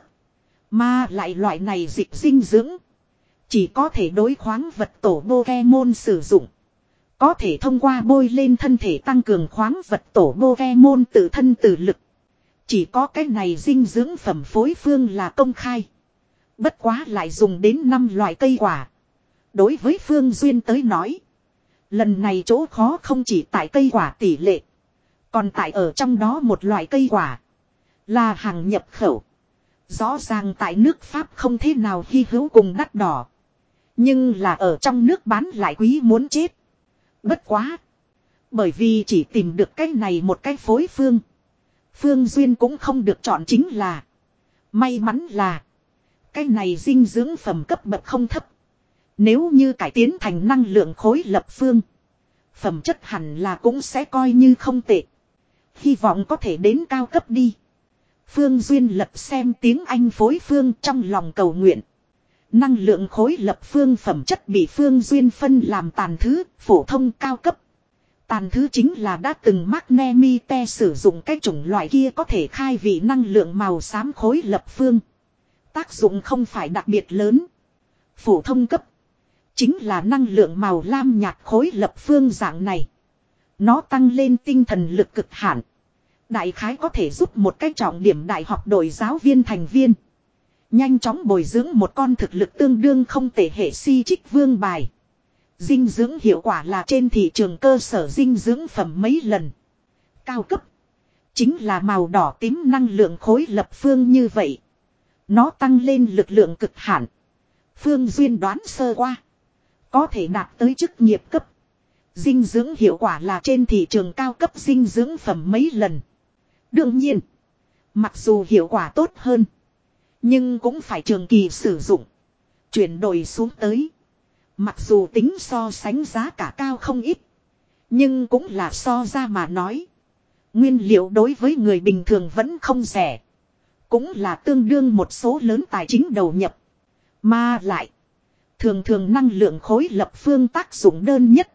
Mà lại loại này dịch dinh dưỡng. Chỉ có thể đối khoáng vật tổ Pokemon sử dụng. Có thể thông qua bôi lên thân thể tăng cường khoáng vật tổ Pokemon tự thân tự lực. Chỉ có cái này dinh dưỡng phẩm phối phương là công khai. Bất quá lại dùng đến năm loại cây quả. Đối với Phương Duyên tới nói. Lần này chỗ khó không chỉ tại cây quả tỷ lệ. Còn tại ở trong đó một loại cây quả. Là hàng nhập khẩu. Rõ ràng tại nước Pháp không thế nào hy hữu cùng đắt đỏ. Nhưng là ở trong nước bán lại quý muốn chết. Bất quá. Bởi vì chỉ tìm được cái này một cái phối phương. Phương Duyên cũng không được chọn chính là. May mắn là. Cái này dinh dưỡng phẩm cấp bậc không thấp. Nếu như cải tiến thành năng lượng khối lập phương. Phẩm chất hẳn là cũng sẽ coi như không tệ. Hy vọng có thể đến cao cấp đi. Phương Duyên lật xem tiếng Anh phối phương trong lòng cầu nguyện. Năng lượng khối lập phương phẩm chất bị Phương Duyên phân làm tàn thứ, phổ thông, cao cấp. Tàn thứ chính là đã từng Magnetite sử dụng cái chủng loại kia có thể khai vị năng lượng màu xám khối lập phương. Tác dụng không phải đặc biệt lớn. Phổ thông cấp chính là năng lượng màu lam nhạt khối lập phương dạng này. Nó tăng lên tinh thần lực cực hạn. Đại khái có thể giúp một cái trọng điểm đại học đội giáo viên thành viên. Nhanh chóng bồi dưỡng một con thực lực tương đương không tệ hệ si trích vương bài. Dinh dưỡng hiệu quả là trên thị trường cơ sở dinh dưỡng phẩm mấy lần. Cao cấp chính là màu đỏ tím năng lượng khối lập phương như vậy. Nó tăng lên lực lượng cực hạn. Phương Duyên đoán sơ qua. Có thể đạt tới chức nghiệp cấp. Dinh dưỡng hiệu quả là trên thị trường cao cấp dinh dưỡng phẩm mấy lần. Đương nhiên. Mặc dù hiệu quả tốt hơn. Nhưng cũng phải trường kỳ sử dụng. Chuyển đổi xuống tới. Mặc dù tính so sánh giá cả cao không ít. Nhưng cũng là so ra mà nói. Nguyên liệu đối với người bình thường vẫn không rẻ. Cũng là tương đương một số lớn tài chính đầu nhập. Mà lại. Thường thường năng lượng khối lập phương tác dụng đơn nhất.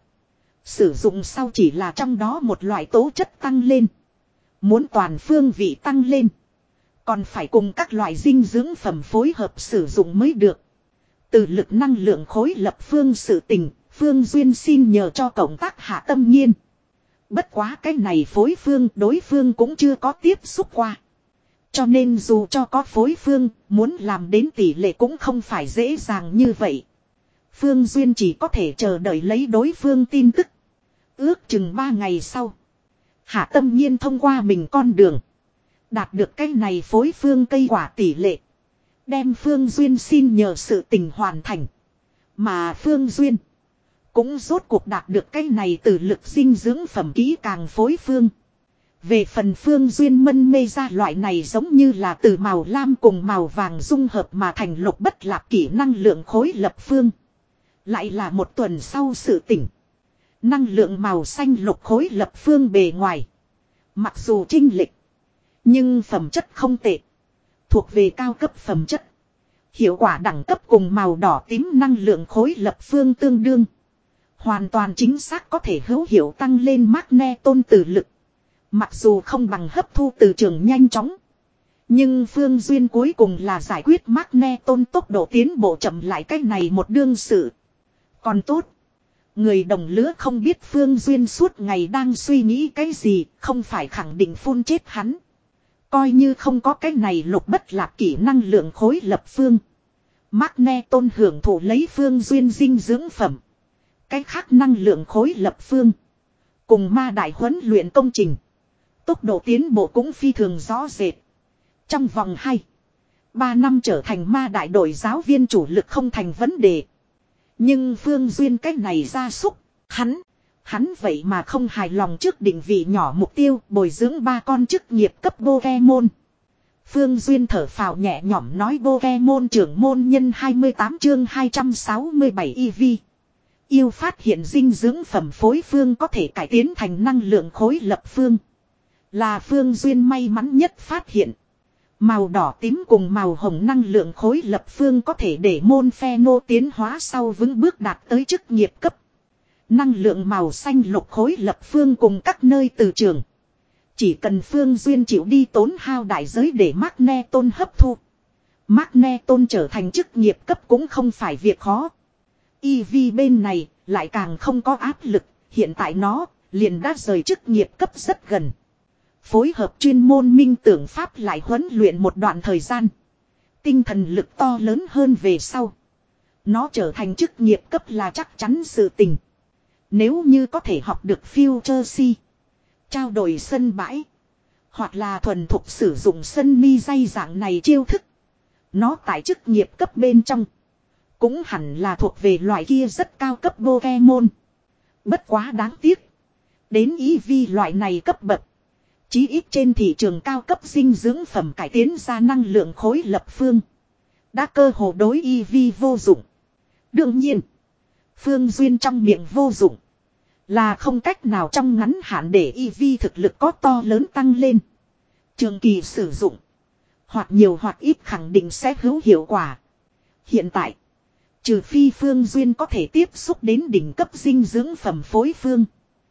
Sử dụng sau chỉ là trong đó một loại tố chất tăng lên. Muốn toàn phương vị tăng lên. Còn phải cùng các loại dinh dưỡng phẩm phối hợp sử dụng mới được. Từ lực năng lượng khối lập phương sự tình, Phương Duyên xin nhờ cho cộng tác Hạ Tâm Nghiên. Bất quá cái này phối phương đối phương cũng chưa có tiếp xúc qua. Cho nên dù cho có phối phương, muốn làm đến tỷ lệ cũng không phải dễ dàng như vậy. Phương Duyên chỉ có thể chờ đợi lấy đối phương tin tức. Ước chừng ba ngày sau. Hạ Tâm Nghiên thông qua mình con đường. Đạt được cái này phối phương cây quả tỷ lệ. Đem Phương Duyên xin nhờ sự tình hoàn thành. Mà Phương Duyên cũng rốt cuộc đạt được cái này từ lực dinh dưỡng phẩm kỹ càng phối phương. Về phần Phương Duyên mân mê ra loại này giống như là từ màu lam cùng màu vàng dung hợp mà thành lục bất lạp kỹ năng lượng khối lập phương. Lại là một tuần sau sự tỉnh. Năng lượng màu xanh lục khối lập phương bề ngoài. Mặc dù chênh lệch. Nhưng phẩm chất không tệ. Thuộc về cao cấp phẩm chất. Hiệu quả đẳng cấp cùng màu đỏ tím năng lượng khối lập phương tương đương. Hoàn toàn chính xác có thể hữu hiệu tăng lên Magnetone từ lực. Mặc dù không bằng hấp thu từ trường nhanh chóng. Nhưng Phương Duyên cuối cùng là giải quyết Magnetone tốc độ tiến bộ chậm lại cái này một đương sự. Còn tốt. Người đồng lứa không biết Phương Duyên suốt ngày đang suy nghĩ cái gì, không phải khẳng định phun chết hắn. Coi như không có cái này lục bất lạp kỹ năng lượng khối lập phương. Magnetone hưởng thụ lấy Phương Duyên dinh dưỡng phẩm. Cái khác năng lượng khối lập phương. Cùng ma đại huấn luyện công trình. Tốc độ tiến bộ cũng phi thường rõ rệt. Trong vòng hai ba năm trở thành ma đại đội giáo viên chủ lực không thành vấn đề. Nhưng Phương Duyên cách này ra súc. Hắn. Hắn vậy mà không hài lòng trước định vị nhỏ mục tiêu bồi dưỡng ba con chức nghiệp cấp Pokemon. Phương Duyên thở phào nhẹ nhõm nói Pokemon trưởng môn nhân hai mươi tám chương hai trăm sáu mươi bảy E V. Yêu phát hiện dinh dưỡng phẩm phối phương có thể cải tiến thành năng lượng khối lập phương. Là Phương Duyên may mắn nhất phát hiện. Màu đỏ tím cùng màu hồng năng lượng khối lập phương có thể để môn pheno tiến hóa sau vững bước đạt tới chức nghiệp cấp. Năng lượng màu xanh lục khối lập phương cùng các nơi từ trường. Chỉ cần Phương Duyên chịu đi tốn hao đại giới để Magnetone hấp thu. Magnetone trở thành chức nghiệp cấp cũng không phải việc khó. E V bên này lại càng không có áp lực, hiện tại nó liền đã rời chức nghiệp cấp rất gần. Phối hợp chuyên môn minh tưởng pháp lại huấn luyện một đoạn thời gian. Tinh thần lực to lớn hơn về sau. Nó trở thành chức nghiệp cấp là chắc chắn sự tình. Nếu như có thể học được Future C, trao đổi sân bãi, hoặc là thuần thục sử dụng sân mi dây dạng này chiêu thức. Nó tại chức nghiệp cấp bên trong Cũng hẳn là thuộc về loại kia rất cao cấp Pokemon. Bất quá đáng tiếc. Đến Eevee loại này cấp bậc. Chí ít trên thị trường cao cấp dinh dưỡng phẩm cải tiến ra năng lượng khối lập phương. Đã cơ hồ đối Eevee vô dụng. Đương nhiên. Phương Duyên trong miệng vô dụng. Là không cách nào trong ngắn hạn để Eevee thực lực có to lớn tăng lên. Trường kỳ sử dụng. Hoặc nhiều hoặc ít khẳng định sẽ hữu hiệu quả. Hiện tại. Trừ phi Phương Duyên có thể tiếp xúc đến đỉnh cấp dinh dưỡng phẩm phối phương.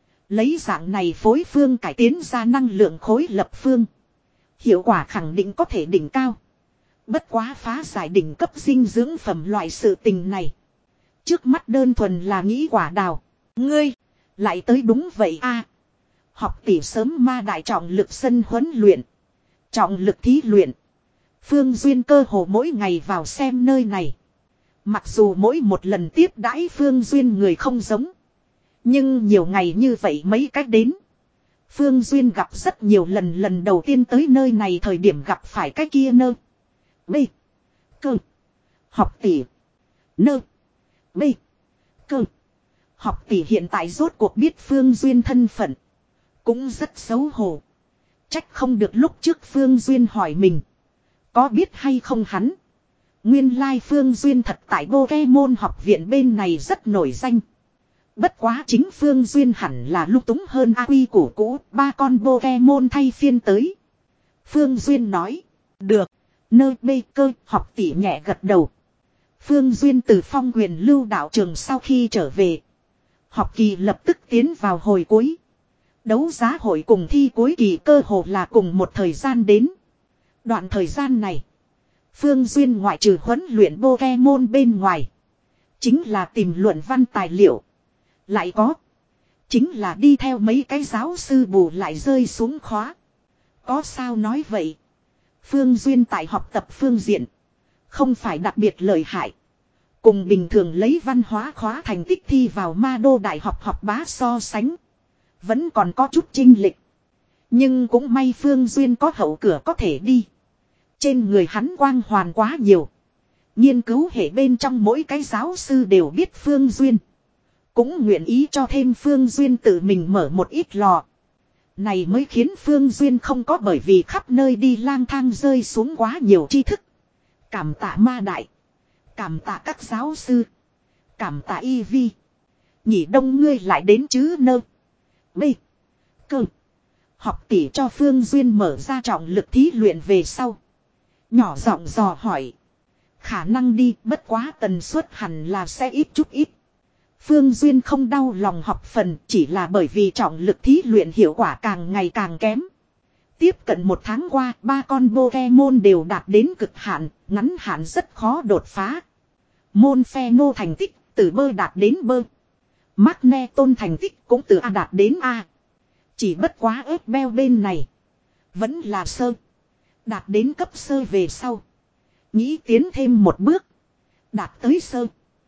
Lấy dạng này phối phương cải tiến ra năng lượng khối lập phương. Hiệu quả khẳng định có thể đỉnh cao. Bất quá phá giải đỉnh cấp dinh dưỡng phẩm loại sự tình này. Trước mắt đơn thuần là nghĩ quả đào. Ngươi, lại tới đúng vậy a. Học tỷ sớm ma đại trọng lực sân huấn luyện. Trọng lực thí luyện. Phương Duyên cơ hồ mỗi ngày vào xem nơi này. Mặc dù mỗi một lần tiếp đãi Phương Duyên người không giống. Nhưng nhiều ngày như vậy mấy cách đến. Phương Duyên gặp rất nhiều lần lần đầu tiên tới nơi này thời điểm gặp phải cái kia nơ. B. Cơ. Học tỷ. Nơ. B. Cơ. Học tỷ hiện tại rốt cuộc biết Phương Duyên thân phận. Cũng rất xấu hổ. Trách không được lúc trước Phương Duyên hỏi mình. Có biết hay không hắn. Nguyên lai Phương Duyên thật tại Pokemon học viện bên này rất nổi danh. Bất quá chính Phương Duyên hẳn là lung túng hơn A Quy củ cũ, ba con Pokemon thay phiên tới. Phương Duyên nói, được, nơi bê cơ học tỷ nhẹ gật đầu. Phương Duyên từ Phong Quyền Lưu đạo trường sau khi trở về. Học kỳ lập tức tiến vào hồi cuối. Đấu giá hội cùng thi cuối kỳ cơ hồ là cùng một thời gian đến. Đoạn thời gian này, Phương Duyên ngoại trừ huấn luyện Pokemon bên ngoài. Chính là tìm luận văn tài liệu. Lại có. Chính là đi theo mấy cái giáo sư bù lại rơi xuống khóa. Có sao nói vậy. Phương Duyên tại học tập phương diện. Không phải đặc biệt lợi hại. Cùng bình thường lấy văn hóa khóa thành tích thi vào ma đô đại học học bá so sánh. Vẫn còn có chút chênh lệch. Nhưng cũng may Phương Duyên có hậu cửa có thể đi. Trên người hắn quang hoàn quá nhiều. Nghiên cứu hệ bên trong mỗi cái giáo sư đều biết Phương Duyên. Cũng nguyện ý cho thêm Phương Duyên tự mình mở một ít lò. Này mới khiến Phương Duyên không có bởi vì khắp nơi đi lang thang rơi xuống quá nhiều tri thức. Cảm tạ ma đại. Cảm tạ các giáo sư. Cảm tạ Eevee. Nhỉ đông ngươi lại đến chứ nơ. B. Cơ. Học tỷ cho Phương Duyên mở ra trọng lực thí luyện về sau. Nhỏ giọng dò hỏi. Khả năng đi bất quá tần suất hẳn là sẽ ít chút ít. Phương Duyên không đau lòng học phần chỉ là bởi vì trọng lực thí luyện hiệu quả càng ngày càng kém. Tiếp cận một tháng qua, ba con Pokemon đều đạt đến cực hạn, ngắn hạn rất khó đột phá. Môn phe nô thành tích, từ bơ đạt đến bơ. Magneton thành tích cũng từ A đạt đến A. Chỉ bất quá ớt beo bên này. Vẫn là sơ. Đạt đến cấp sơ về sau. Nghĩ tiến thêm một bước. Đạt tới sơ.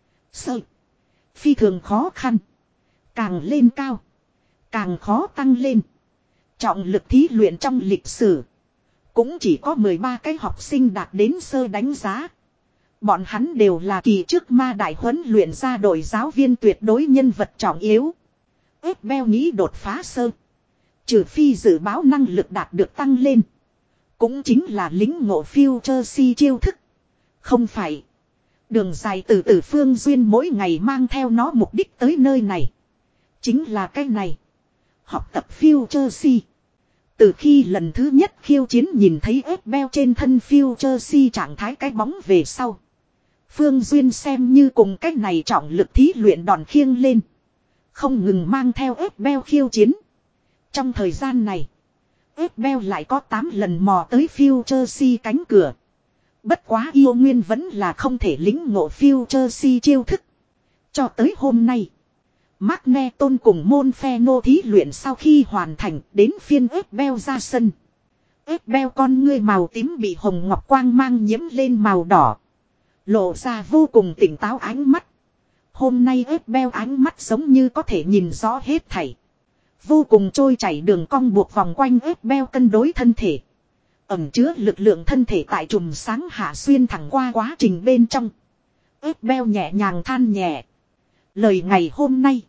Sơ. Phi thường khó khăn. Càng lên cao. Càng khó tăng lên. Trọng lực thí luyện trong lịch sử. Cũng chỉ có mười ba cái học sinh đạt đến sơ đánh giá. Bọn hắn đều là kỳ trước ma đại huấn luyện ra đội giáo viên tuyệt đối nhân vật trọng yếu. Ép beo nghĩ đột phá sơ. Trừ phi dự báo năng lực đạt được tăng lên. Cũng chính là lính ngộ Future Si chiêu thức. Không phải. Đường dài từ từ Phương Duyên mỗi ngày mang theo nó mục đích tới nơi này. Chính là cái này. Học tập Future Si. Từ khi lần thứ nhất khiêu chiến nhìn thấy ép beo trên thân Future Si trạng thái cái bóng về sau. Phương Duyên xem như cùng cách này trọng lực thí luyện đòn khiêng lên. Không ngừng mang theo ép beo khiêu chiến. Trong thời gian này. Ép beo lại có tám lần mò tới Future Si cánh cửa. Bất quá yêu nguyên vẫn là không thể lĩnh ngộ Future Si chiêu thức. Cho tới hôm nay. Magneton cùng môn phe nô thí luyện sau khi hoàn thành đến phiên ép beo ra sân. Ép beo con ngươi màu tím bị hồng ngọc quang mang nhiễm lên màu đỏ. Lộ ra vô cùng tỉnh táo ánh mắt. Hôm nay ép beo ánh mắt giống như có thể nhìn rõ hết thảy. Vô cùng trôi chảy đường cong buộc vòng quanh ép beo cân đối thân thể. Ẩm chứa lực lượng thân thể tại trùm sáng hạ xuyên thẳng qua quá trình bên trong. Abel nhẹ nhàng than nhẹ. Lời ngày hôm nay.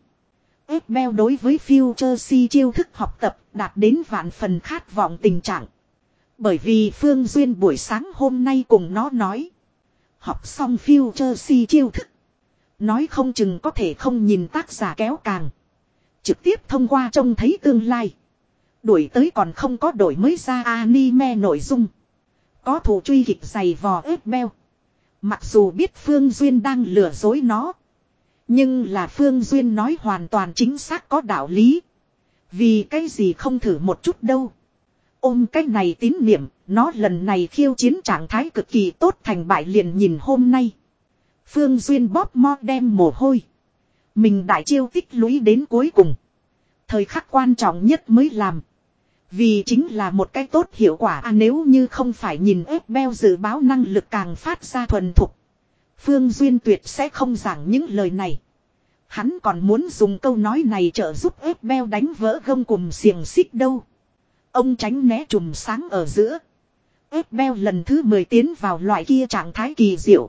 Abel đối với Future chiêu thức học tập đạt đến vạn phần khát vọng tình trạng. Bởi vì Phương Duyên buổi sáng hôm nay cùng nó nói. Học xong Future chiêu thức. Nói không chừng có thể không nhìn tác giả kéo càng. Trực tiếp thông qua trông thấy tương lai. Đuổi tới còn không có đổi mới ra anime nội dung. Có thủ truy kịch dày vò Abel. Mặc dù biết Phương Duyên đang lừa dối nó. Nhưng là Phương Duyên nói hoàn toàn chính xác có đạo lý. Vì cái gì không thử một chút đâu. Ôm cái này tín niệm, nó lần này khiêu chiến trạng thái cực kỳ tốt thành bại liền nhìn hôm nay. Phương Duyên bóp mo đem mồ hôi. Mình đại chiêu tích lũy đến cuối cùng. Thời khắc quan trọng nhất mới làm. Vì chính là một cái tốt hiệu quả à, nếu như không phải nhìn Abel dự báo năng lực càng phát ra thuần thục. Phương Duyên tuyệt sẽ không giảng những lời này. Hắn còn muốn dùng câu nói này trợ giúp Abel đánh vỡ gông cùm xiềng xích đâu. Ông tránh né chùm sáng ở giữa. Abel lần thứ mười tiến vào loại kia trạng thái kỳ diệu.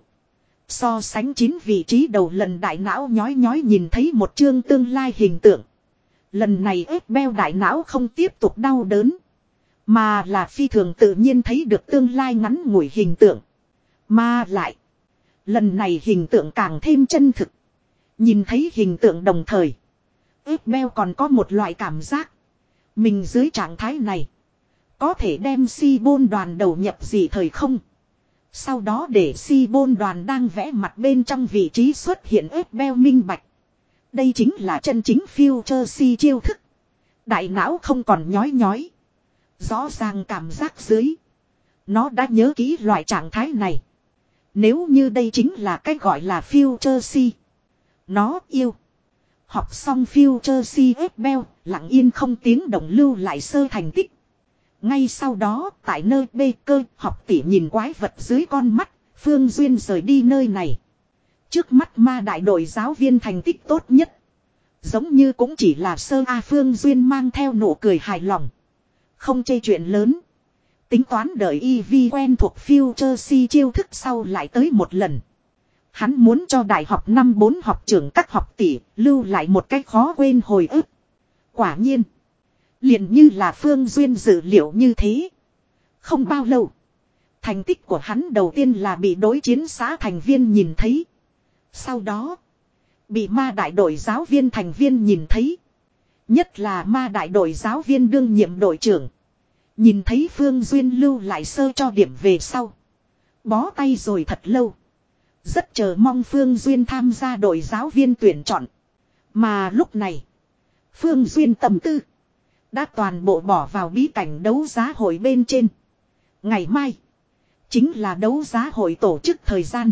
So sánh chín vị trí đầu lần đại não nhói nhói nhìn thấy một chương tương lai hình tượng. Lần này Abel đại não không tiếp tục đau đớn. Mà là phi thường tự nhiên thấy được tương lai ngắn ngủi hình tượng. Mà lại. Lần này hình tượng càng thêm chân thực. Nhìn thấy hình tượng đồng thời. Abel còn có một loại cảm giác. Mình dưới trạng thái này. Có thể đem si bôn đoàn đầu nhập gì thời không. Sau đó để si bôn đoàn đang vẽ mặt bên trong vị trí xuất hiện Abel minh bạch. Đây chính là chân chính Future si chiêu thức. Đại não không còn nhói nhói. Rõ ràng cảm giác dưới. Nó đã nhớ kỹ loại trạng thái này. Nếu như đây chính là cách gọi là Future si. Nó yêu. Học xong Future si Abel, lặng yên không tiếng động lưu lại sơ thành tích. Ngay sau đó, tại nơi bê cơ, học tỷ nhìn quái vật dưới con mắt, Phương Duyên rời đi nơi này. Trước mắt ma đại đội giáo viên thành tích tốt nhất. Giống như cũng chỉ là sơ A Phương Duyên mang theo nụ cười hài lòng. Không chê chuyện lớn. Tính toán đợi y vi quen thuộc Future si chiêu thức sau lại tới một lần. Hắn muốn cho đại học năm bốn học trưởng các học tỷ lưu lại một cách khó quên hồi ức. Quả nhiên. Liền như là Phương Duyên dự liệu như thế. Không bao lâu. Thành tích của hắn đầu tiên là bị đối chiến xã thành viên nhìn thấy. Sau đó. Bị ma đại đội giáo viên thành viên nhìn thấy. Nhất là ma đại đội giáo viên đương nhiệm đội trưởng. Nhìn thấy Phương Duyên lưu lại sơ cho điểm về sau. Bó tay rồi thật lâu. Rất chờ mong Phương Duyên tham gia đội giáo viên tuyển chọn. Mà lúc này. Phương Duyên tầm tư. Đã toàn bộ bỏ vào bí cảnh đấu giá hội bên trên. Ngày mai. Chính là đấu giá hội tổ chức thời gian.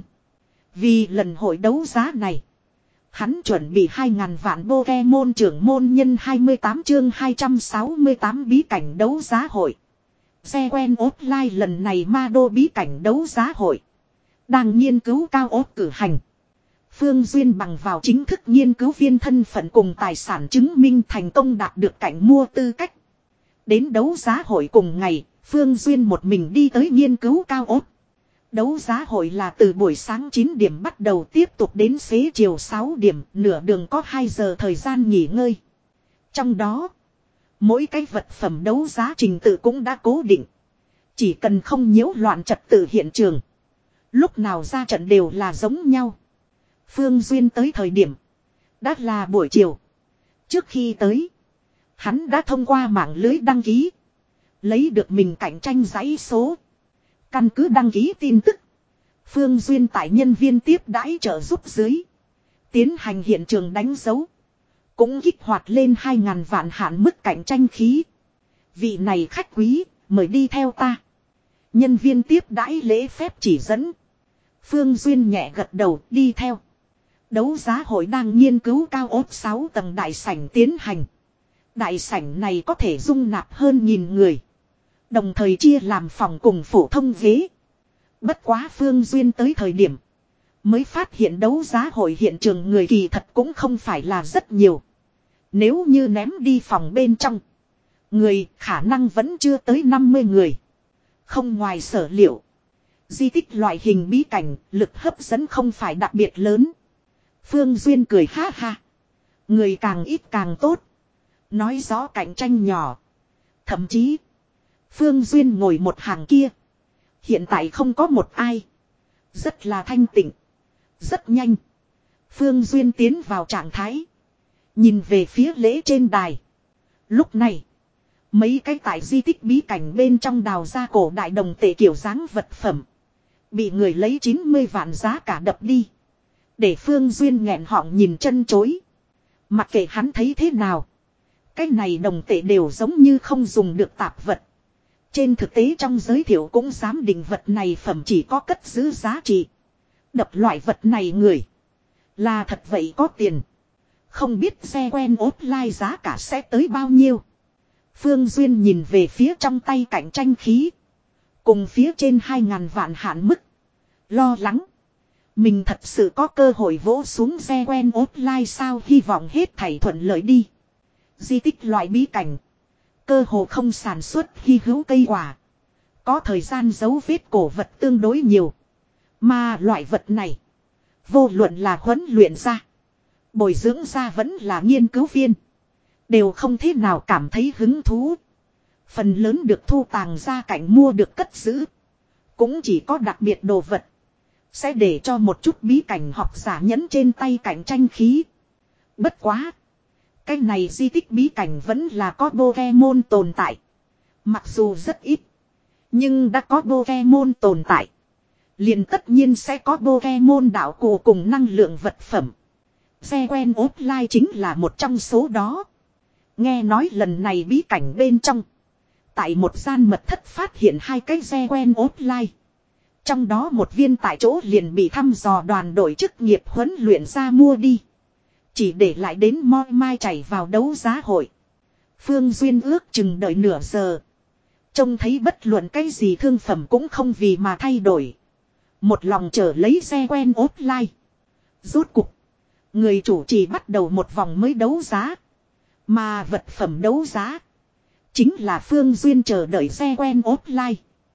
Vì lần hội đấu giá này. Hắn chuẩn bị hai ngàn vạn Pokemon trưởng môn nhân hai mươi tám chương hai trăm sáu mươi tám bí cảnh đấu giá hội. Xe quen offline lần này ma đô bí cảnh đấu giá hội. Đang nghiên cứu cao ốt cử hành. Phương Duyên bằng vào chính thức nghiên cứu viên thân phận cùng tài sản chứng minh thành công đạt được cảnh mua tư cách. Đến đấu giá hội cùng ngày, Phương Duyên một mình đi tới nghiên cứu cao ốt. Đấu giá hội là từ buổi sáng chín điểm bắt đầu tiếp tục đến xế chiều sáu điểm, nửa đường có hai giờ thời gian nghỉ ngơi. Trong đó, mỗi cái vật phẩm đấu giá trình tự cũng đã cố định. Chỉ cần không nhiễu loạn trật tự hiện trường. Lúc nào ra trận đều là giống nhau. Phương Duyên tới thời điểm. Đã là buổi chiều. Trước khi tới. Hắn đã thông qua mạng lưới đăng ký. Lấy được mình cạnh tranh dãy số. Căn cứ đăng ký tin tức. Phương Duyên tại nhân viên tiếp đãi trợ giúp dưới. Tiến hành hiện trường đánh dấu. Cũng kích hoạt lên hai ngàn vạn hạn mức cạnh tranh khí. Vị này khách quý, mời đi theo ta. Nhân viên tiếp đãi lễ phép chỉ dẫn. Phương Duyên nhẹ gật đầu đi theo. Đấu giá hội đang nghiên cứu cao ốt sáu tầng đại sảnh tiến hành. Đại sảnh này có thể dung nạp hơn nghìn người. Đồng thời chia làm phòng cùng phổ thông ghế. Bất quá Phương Duyên tới thời điểm. Mới phát hiện đấu giá hội hiện trường người kỳ thật cũng không phải là rất nhiều. Nếu như ném đi phòng bên trong. Người khả năng vẫn chưa tới năm mươi người. Không ngoài sở liệu. Di tích loại hình bí cảnh, lực hấp dẫn không phải đặc biệt lớn. Phương Duyên cười ha ha. Người càng ít càng tốt. Nói rõ cạnh tranh nhỏ. Thậm chí, Phương Duyên ngồi một hàng kia. Hiện tại không có một ai. Rất là thanh tịnh. Rất nhanh. Phương Duyên tiến vào trạng thái. Nhìn về phía lễ trên đài. Lúc này, mấy cái tại di tích bí cảnh bên trong đào ra cổ đại đồng tệ kiểu dáng vật phẩm. Bị người lấy chín mươi vạn giá cả đập đi. Để Phương Duyên nghẹn họng nhìn chân chối. Mặc kệ hắn thấy thế nào. Cái này đồng tệ đều giống như không dùng được tạp vật. Trên thực tế trong giới thiệu cũng dám định vật này phẩm chỉ có cất giữ giá trị. Đập loại vật này người. Là thật vậy có tiền. Không biết xe quen offline giá cả sẽ tới bao nhiêu. Phương Duyên nhìn về phía trong tay cạnh tranh khí. Cùng phía trên hai ngàn vạn hạn mức. Lo lắng. Mình thật sự có cơ hội vỗ xuống xe quen offline sao, hy vọng hết thảy thuận lợi đi. Di tích loại bí cảnh. Cơ hồ không sản xuất hy hữu cây quả. Có thời gian dấu vết cổ vật tương đối nhiều. Mà loại vật này. Vô luận là huấn luyện ra. Bồi dưỡng ra vẫn là nghiên cứu viên. Đều không thế nào cảm thấy hứng thú. Phần lớn được thu tàng ra cảnh mua được cất giữ. Cũng chỉ có đặc biệt đồ vật. Sẽ để cho một chút bí cảnh học giả nhẫn trên tay cạnh tranh khí. Bất quá. Cái này di tích bí cảnh vẫn là có Pokemon tồn tại. Mặc dù rất ít. Nhưng đã có Pokemon tồn tại. Liền tất nhiên sẽ có Pokemon đạo cụ cùng năng lượng vật phẩm. Xe quen offline chính là một trong số đó. Nghe nói lần này bí cảnh bên trong. Tại một gian mật thất phát hiện hai cái xe quen offline. Trong đó một viên tại chỗ liền bị thăm dò đoàn đội chức nghiệp huấn luyện ra mua đi. Chỉ để lại đến moi mai chảy vào đấu giá hội. Phương Duyên ước chừng đợi nửa giờ. Trông thấy bất luận cái gì thương phẩm cũng không vì mà thay đổi. Một lòng chờ lấy xe quen offline. Rốt cục. Người chủ trì bắt đầu một vòng mới đấu giá. Mà vật phẩm đấu giá. Chính là Phương Duyên chờ đợi xe quen offline.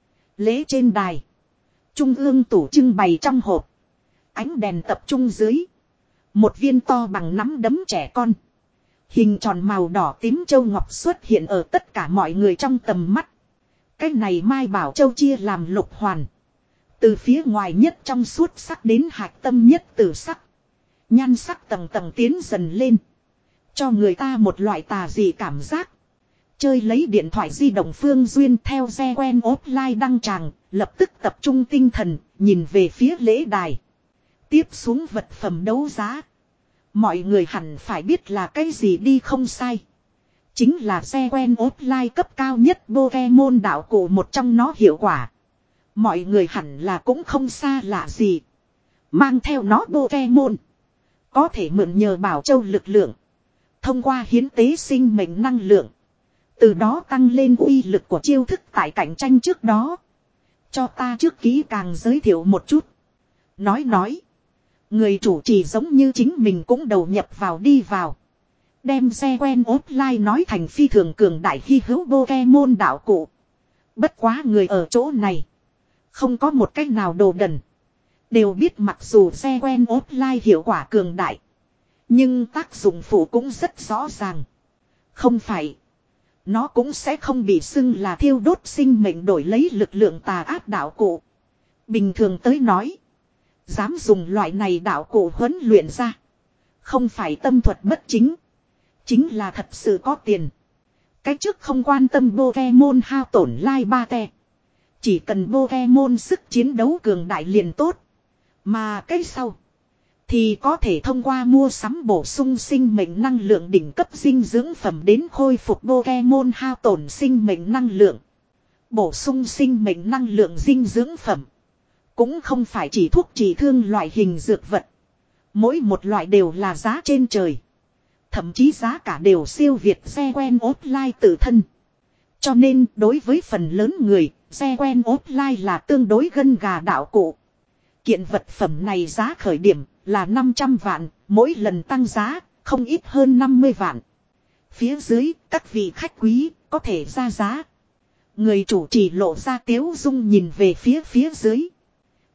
Lễ trên đài. Trung ương tủ trưng bày trong hộp. Ánh đèn tập trung dưới. Một viên to bằng nắm đấm trẻ con. Hình tròn màu đỏ tím châu ngọc xuất hiện ở tất cả mọi người trong tầm mắt. Cái này Mai Bảo Châu chia làm lục hoàn. Từ phía ngoài nhất trong suốt sắc đến hạch tâm nhất tử sắc. Nhan sắc tầng tầng tiến dần lên. Cho người ta một loại tà dị cảm giác. Chơi lấy điện thoại di động Phương Duyên theo xe quen offline đăng tràng. Lập tức tập trung tinh thần, nhìn về phía lễ đài. Tiếp xuống vật phẩm đấu giá. Mọi người hẳn phải biết là cái gì đi không sai. Chính là xe quen offline cấp cao nhất Pokemon đạo cụ, một trong nó hiệu quả. Mọi người hẳn là cũng không xa lạ gì. Mang theo nó Pokemon. Có thể mượn nhờ Bảo Châu lực lượng. Thông qua hiến tế sinh mệnh năng lượng. Từ đó tăng lên uy lực của chiêu thức tại cạnh tranh trước đó. Cho ta trước kỹ càng giới thiệu một chút. Nói nói. Người chủ trì giống như chính mình cũng đầu nhập vào đi vào. Đem xe quen offline nói thành phi thường cường đại hy hữu Pokemon đạo cụ. Bất quá người ở chỗ này. Không có một cách nào đồ đần. Đều biết mặc dù xe quen offline hiệu quả cường đại. Nhưng tác dụng phụ cũng rất rõ ràng. Không phải. Nó cũng sẽ không bị xưng là thiêu đốt sinh mệnh đổi lấy lực lượng tà ác đạo cụ. Bình thường tới nói. Dám dùng loại này đạo cụ huấn luyện ra. Không phải tâm thuật bất chính. Chính là thật sự có tiền. Cái trước không quan tâm Pokemon hao tổn lai ba te. Chỉ cần Pokemon sức chiến đấu cường đại liền tốt. Mà cái sau. Thì có thể thông qua mua sắm bổ sung sinh mệnh năng lượng đỉnh cấp dinh dưỡng phẩm đến khôi phục Pokemon hao tổn sinh mệnh năng lượng. Bổ sung sinh mệnh năng lượng dinh dưỡng phẩm. Cũng không phải chỉ thuốc trị thương loại hình dược vật. Mỗi một loại đều là giá trên trời. Thậm chí giá cả đều siêu việt xe quen offline tự thân. Cho nên đối với phần lớn người, xe quen offline là tương đối gân gà đạo cụ. Kiện vật phẩm này giá khởi điểm là năm trăm vạn, mỗi lần tăng giá không ít hơn năm mươi vạn. Phía dưới, các vị khách quý có thể ra giá. Người chủ trì lộ ra tiếu dung nhìn về phía phía dưới.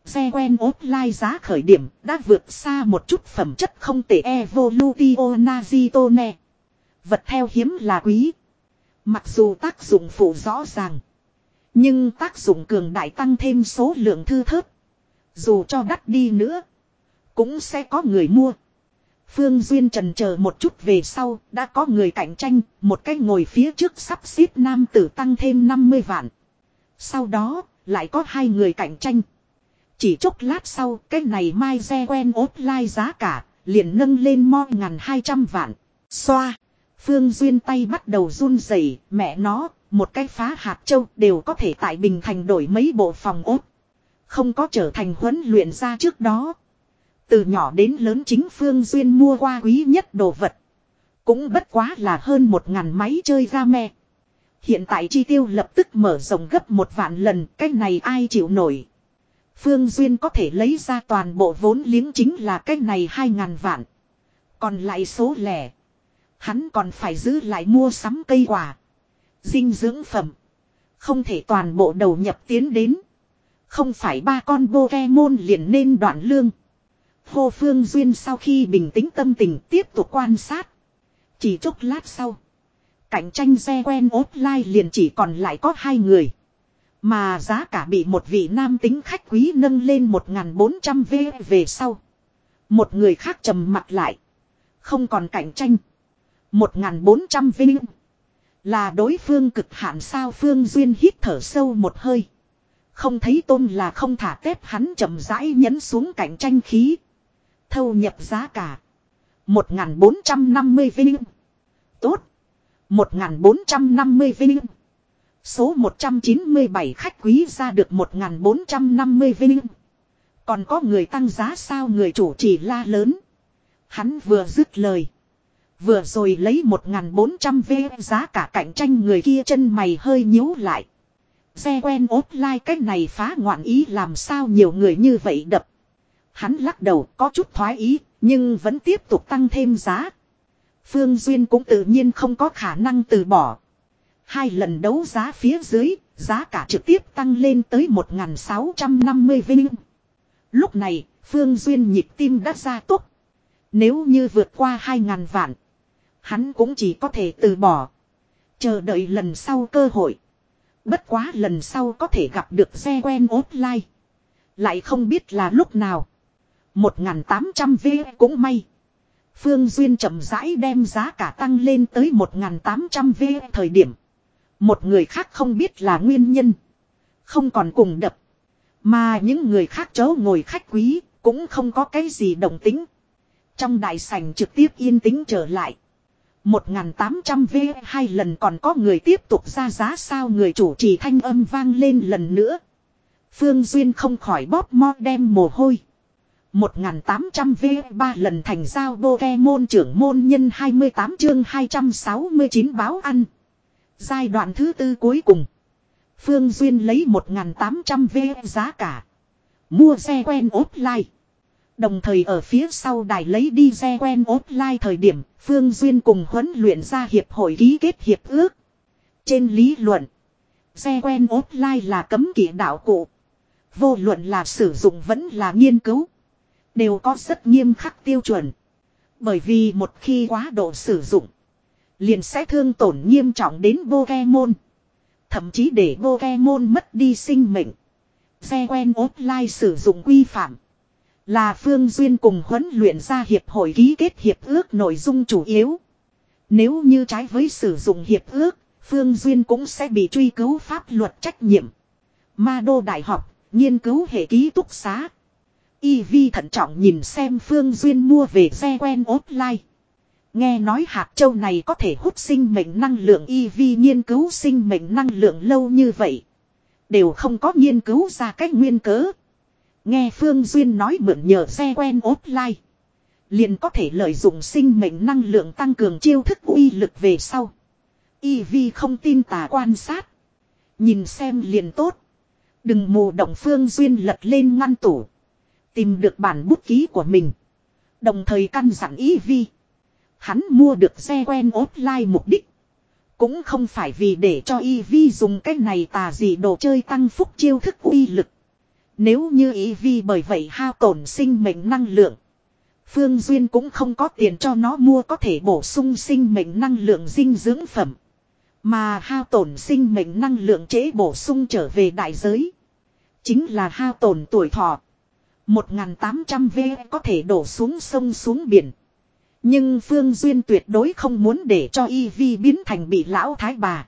Xe quen offline giá khởi điểm đã vượt xa một chút phẩm chất không tệ Evolution Nazitone. Vật theo hiếm là quý. Mặc dù tác dụng phụ rõ ràng. Nhưng tác dụng cường đại tăng thêm số lượng thư thớt. Dù cho đắt đi nữa. Cũng sẽ có người mua. Phương Duyên trần chờ một chút về sau. Đã có người cạnh tranh. Một cái ngồi phía trước sắp xếp nam tử tăng thêm năm mươi vạn. Sau đó lại có hai người cạnh tranh. Chỉ chốc lát sau. Cái này mai xe quen offline giá cả. Liền nâng lên mo ngàn hai trăm vạn. Xoa. Phương Duyên tay bắt đầu run rẩy, mẹ nó, một cái phá hạt châu đều có thể tại Bình Thành đổi mấy bộ phòng ốt. Không có trở thành huấn luyện ra trước đó. Từ nhỏ đến lớn chính Phương Duyên mua qua quý nhất đồ vật. Cũng bất quá là hơn một ngàn máy chơi game. Hiện tại chi tiêu lập tức mở rộng gấp một vạn lần, cái này ai chịu nổi. Phương Duyên có thể lấy ra toàn bộ vốn liếng chính là cái này hai ngàn vạn. Còn lại số lẻ. Hắn còn phải giữ lại mua sắm cây quả. Dinh dưỡng phẩm. Không thể toàn bộ đầu nhập tiến đến. Không phải ba con Pokemon liền nên đoạn lương. Hồ Phương Duyên sau khi bình tĩnh tâm tình tiếp tục quan sát. Chỉ chốc lát sau. Cạnh tranh xe quen offline liền chỉ còn lại có hai người. Mà giá cả bị một vị nam tính khách quý nâng lên một nghìn bốn trăm vê về sau. Một người khác trầm mặt lại. Không còn cạnh tranh. một nghìn bốn trăm vinh. Là đối phương cực hạn sao Phương Duyên hít thở sâu một hơi. Không thấy tôm là không thả tép hắn chậm rãi nhấn xuống cạnh tranh khí. Thâu nhập giá cả. một nghìn bốn trăm năm mươi vinh. Tốt. một nghìn bốn trăm năm mươi vinh. Số một trăm chín mươi bảy khách quý ra được một nghìn bốn trăm năm mươi vinh. Còn có người tăng giá sao người chủ chỉ la lớn. Hắn vừa dứt lời. Vừa rồi lấy một nghìn bốn trăm vê giá cả cạnh tranh người kia chân mày hơi nhíu lại. Xe quen offline cách này phá ngoạn ý làm sao nhiều người như vậy đập. Hắn lắc đầu có chút thoái ý nhưng vẫn tiếp tục tăng thêm giá. Phương Duyên cũng tự nhiên không có khả năng từ bỏ. Hai lần đấu giá phía dưới, giá cả trực tiếp tăng lên tới một nghìn sáu trăm năm mươi vinh. Lúc này, Phương Duyên nhịp tim đã ra tốc. Nếu như vượt qua hai nghìn vạn. Hắn cũng chỉ có thể từ bỏ. Chờ đợi lần sau cơ hội. Bất quá lần sau có thể gặp được xe quen offline. Lại không biết là lúc nào. một nghìn tám trăm vê cũng may. Phương Duyên chậm rãi đem giá cả tăng lên tới một nghìn tám trăm vê thời điểm. Một người khác không biết là nguyên nhân. Không còn cùng đập. Mà những người khác chỗ ngồi khách quý cũng không có cái gì động tính. Trong đại sảnh trực tiếp yên tĩnh trở lại. một nghìn tám trăm vê hai lần còn có người tiếp tục ra giá sao người chủ trì thanh âm vang lên lần nữa. Phương Duyên không khỏi bóp mo đem mồ hôi. một nghìn tám trăm vê ba lần thành giao Pokemon trưởng môn nhân hai mươi tám chương hai trăm sáu mươi chín báo ăn. Giai đoạn thứ tư cuối cùng. Phương Duyên lấy một nghìn tám trăm vê giá cả. Mua xe quen offline. Đồng thời ở phía sau đài lấy đi xe quen offline thời điểm, Phương Duyên cùng huấn luyện ra hiệp hội ký kết hiệp ước. Trên lý luận, xe quen offline là cấm kỵ đạo cụ. Vô luận là sử dụng vẫn là nghiên cứu. Đều có rất nghiêm khắc tiêu chuẩn. Bởi vì một khi quá độ sử dụng, liền sẽ thương tổn nghiêm trọng đến Pokemon. Thậm chí để Pokemon mất đi sinh mệnh. Xe quen offline sử dụng quy phạm. Là Phương Duyên cùng huấn luyện ra hiệp hội ký kết hiệp ước nội dung chủ yếu. Nếu như trái với sử dụng hiệp ước, Phương Duyên cũng sẽ bị truy cứu pháp luật trách nhiệm. Ma Đô Đại học, nghiên cứu hệ ký túc xá. Y Vi thận trọng nhìn xem Phương Duyên mua về xe quen offline. Nghe nói hạt châu này có thể hút sinh mệnh năng lượng Y Vi nghiên cứu sinh mệnh năng lượng lâu như vậy. Đều không có nghiên cứu ra cách nguyên cớ. Nghe Phương Duyên nói mượn nhờ xe quen offline. Liền có thể lợi dụng sinh mệnh năng lượng tăng cường chiêu thức uy lực về sau. Y Vi không tin tà quan sát. Nhìn xem liền tốt. Đừng mù động Phương Duyên lật lên ngăn tủ. Tìm được bản bút ký của mình. Đồng thời căn dặn Y Vi. Hắn mua được xe quen offline mục đích. Cũng không phải vì để cho Y Vi dùng cái này tà gì đồ chơi tăng phúc chiêu thức uy lực. Nếu như ý vi bởi vậy hao tổn sinh mệnh năng lượng. Phương Duyên cũng không có tiền cho nó mua có thể bổ sung sinh mệnh năng lượng dinh dưỡng phẩm. Mà hao tổn sinh mệnh năng lượng trễ bổ sung trở về đại giới. Chính là hao tổn tuổi thọ. một nghìn tám trăm vê có thể đổ xuống sông xuống biển. Nhưng Phương Duyên tuyệt đối không muốn để cho y vi biến thành bị lão thái bà.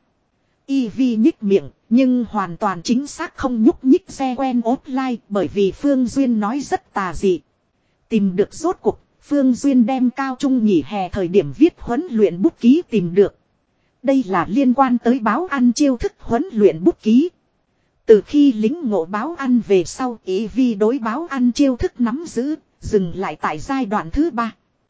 Y vi nhích miệng, nhưng hoàn toàn chính xác không nhúc nhích xe quen offline bởi vì Phương Duyên nói rất tà dị. Tìm được rốt cuộc, Phương Duyên đem cao trung nghỉ hè thời điểm viết huấn luyện bút ký tìm được. Đây là liên quan tới báo ăn chiêu thức huấn luyện bút ký. Từ khi lính ngộ báo ăn về sau, Y vi đối báo ăn chiêu thức nắm giữ, dừng lại tại giai đoạn thứ ba.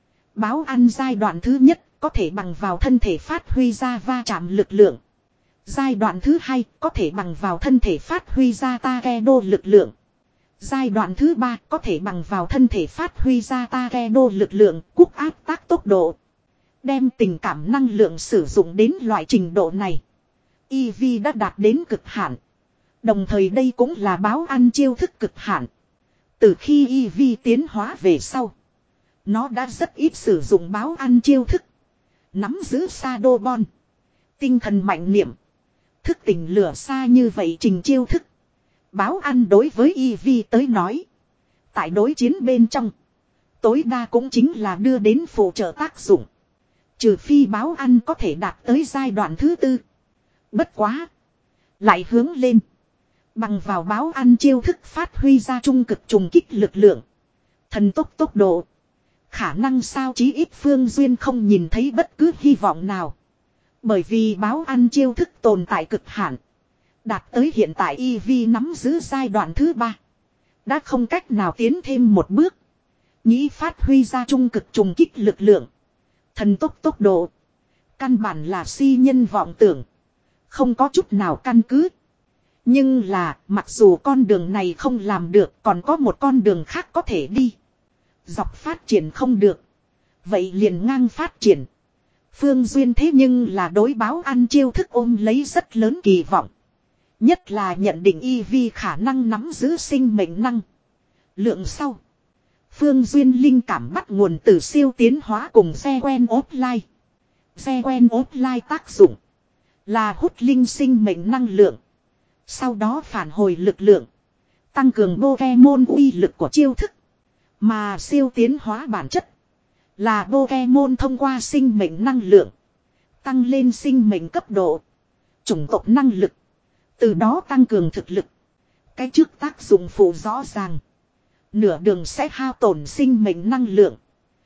Báo ăn giai đoạn thứ nhất có thể bằng vào thân thể phát huy ra va chạm lực lượng. Giai đoạn thứ hai có thể bằng vào thân thể phát huy ra taekwondo lực lượng. Giai đoạn thứ ba có thể bằng vào thân thể phát huy ra taekwondo lực lượng, cúc áp tác tốc độ. Đem tình cảm năng lượng sử dụng đến loại trình độ này. Y vi đã đạt đến cực hạn. Đồng thời đây cũng là báo ăn chiêu thức cực hạn. Từ khi Y vi tiến hóa về sau. Nó đã rất ít sử dụng báo ăn chiêu thức. Nắm giữ Shadowbone. Tinh thần mạnh niệm. Thức tỉnh lửa xa như vậy trình chiêu thức. Báo ăn đối với Y vi tới nói. Tại đối chiến bên trong. Tối đa cũng chính là đưa đến phụ trợ tác dụng. Trừ phi báo ăn có thể đạt tới giai đoạn thứ tư. Bất quá. Lại hướng lên. Bằng vào báo ăn chiêu thức phát huy ra trung cực trùng kích lực lượng. Thần tốc tốc độ. Khả năng sao chí ít Phương Duyên không nhìn thấy bất cứ hy vọng nào. Bởi vì báo ăn chiêu thức tồn tại cực hạn. Đạt tới hiện tại Y vi nắm giữ giai đoạn thứ ba. Đã không cách nào tiến thêm một bước. Nghĩ phát huy ra trung cực trùng kích lực lượng. Thần tốc tốc độ. Căn bản là si nhân vọng tưởng. Không có chút nào căn cứ. Nhưng là mặc dù con đường này không làm được còn có một con đường khác có thể đi. Dọc phát triển không được. Vậy liền ngang phát triển. Phương Duyên thế nhưng là đối báo ăn chiêu thức ôm lấy rất lớn kỳ vọng. Nhất là nhận định Y vi khả năng nắm giữ sinh mệnh năng lượng sau. Phương Duyên linh cảm bắt nguồn từ siêu tiến hóa cùng xe quen offline. Xe quen offline tác dụng là hút linh sinh mệnh năng lượng. Sau đó phản hồi lực lượng. Tăng cường Pokemon uy lực của chiêu thức. Mà siêu tiến hóa bản chất là Pokemon thông qua sinh mệnh năng lượng. Tăng lên sinh mệnh cấp độ. Chủng tộc năng lực. Từ đó tăng cường thực lực. Cái trước tác dụng phụ rõ ràng. Nửa đường sẽ hao tổn sinh mệnh năng lượng.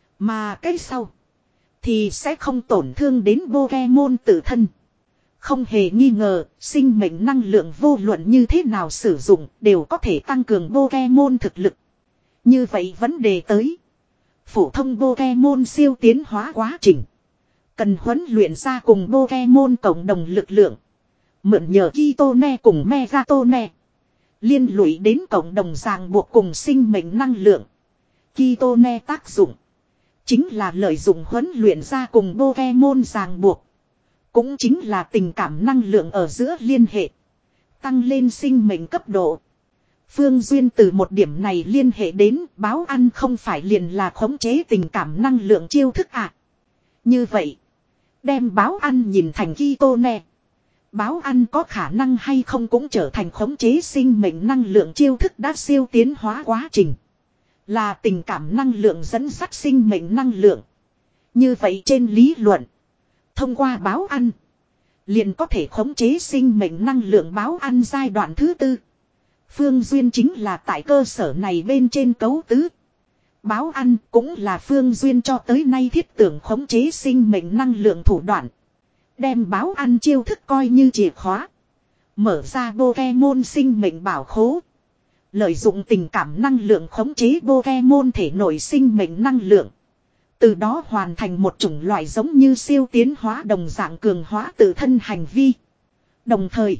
Mà cái sau thì sẽ không tổn thương đến Pokemon tự thân. Không hề nghi ngờ, sinh mệnh năng lượng vô luận như thế nào sử dụng đều có thể tăng cường Pokemon thực lực. Như vậy vấn đề tới. Phổ thông Pokemon siêu tiến hóa quá trình. Cần huấn luyện ra cùng Pokemon cộng đồng lực lượng. Mượn nhờ Kitone cùng Megatone. Liên lụy đến cộng đồng ràng buộc cùng sinh mệnh năng lượng. Kitone tác dụng. Chính là lợi dụng huấn luyện ra cùng Pokemon ràng buộc. Cũng chính là tình cảm năng lượng ở giữa liên hệ. Tăng lên sinh mệnh cấp độ. Phương Duyên từ một điểm này liên hệ đến báo ăn không phải liền là khống chế tình cảm năng lượng chiêu thức à. Như vậy. Đem báo ăn nhìn thành Kitone. Báo ăn có khả năng hay không cũng trở thành khống chế sinh mệnh năng lượng chiêu thức đã siêu tiến hóa quá trình. Là tình cảm năng lượng dẫn dắt sinh mệnh năng lượng. Như vậy trên lý luận. Thông qua báo ăn. Liền có thể khống chế sinh mệnh năng lượng báo ăn giai đoạn thứ tư. Phương Duyên chính là tại cơ sở này bên trên cấu tứ. Báo ăn cũng là Phương Duyên cho tới nay thiết tưởng khống chế sinh mệnh năng lượng thủ đoạn. Đem báo ăn chiêu thức coi như chìa khóa. Mở ra Pokemon sinh mệnh bảo khố. Lợi dụng tình cảm năng lượng khống chế Pokemon thể nội sinh mệnh năng lượng. Từ đó hoàn thành một chủng loại giống như siêu tiến hóa đồng dạng cường hóa tự thân hành vi. Đồng thời,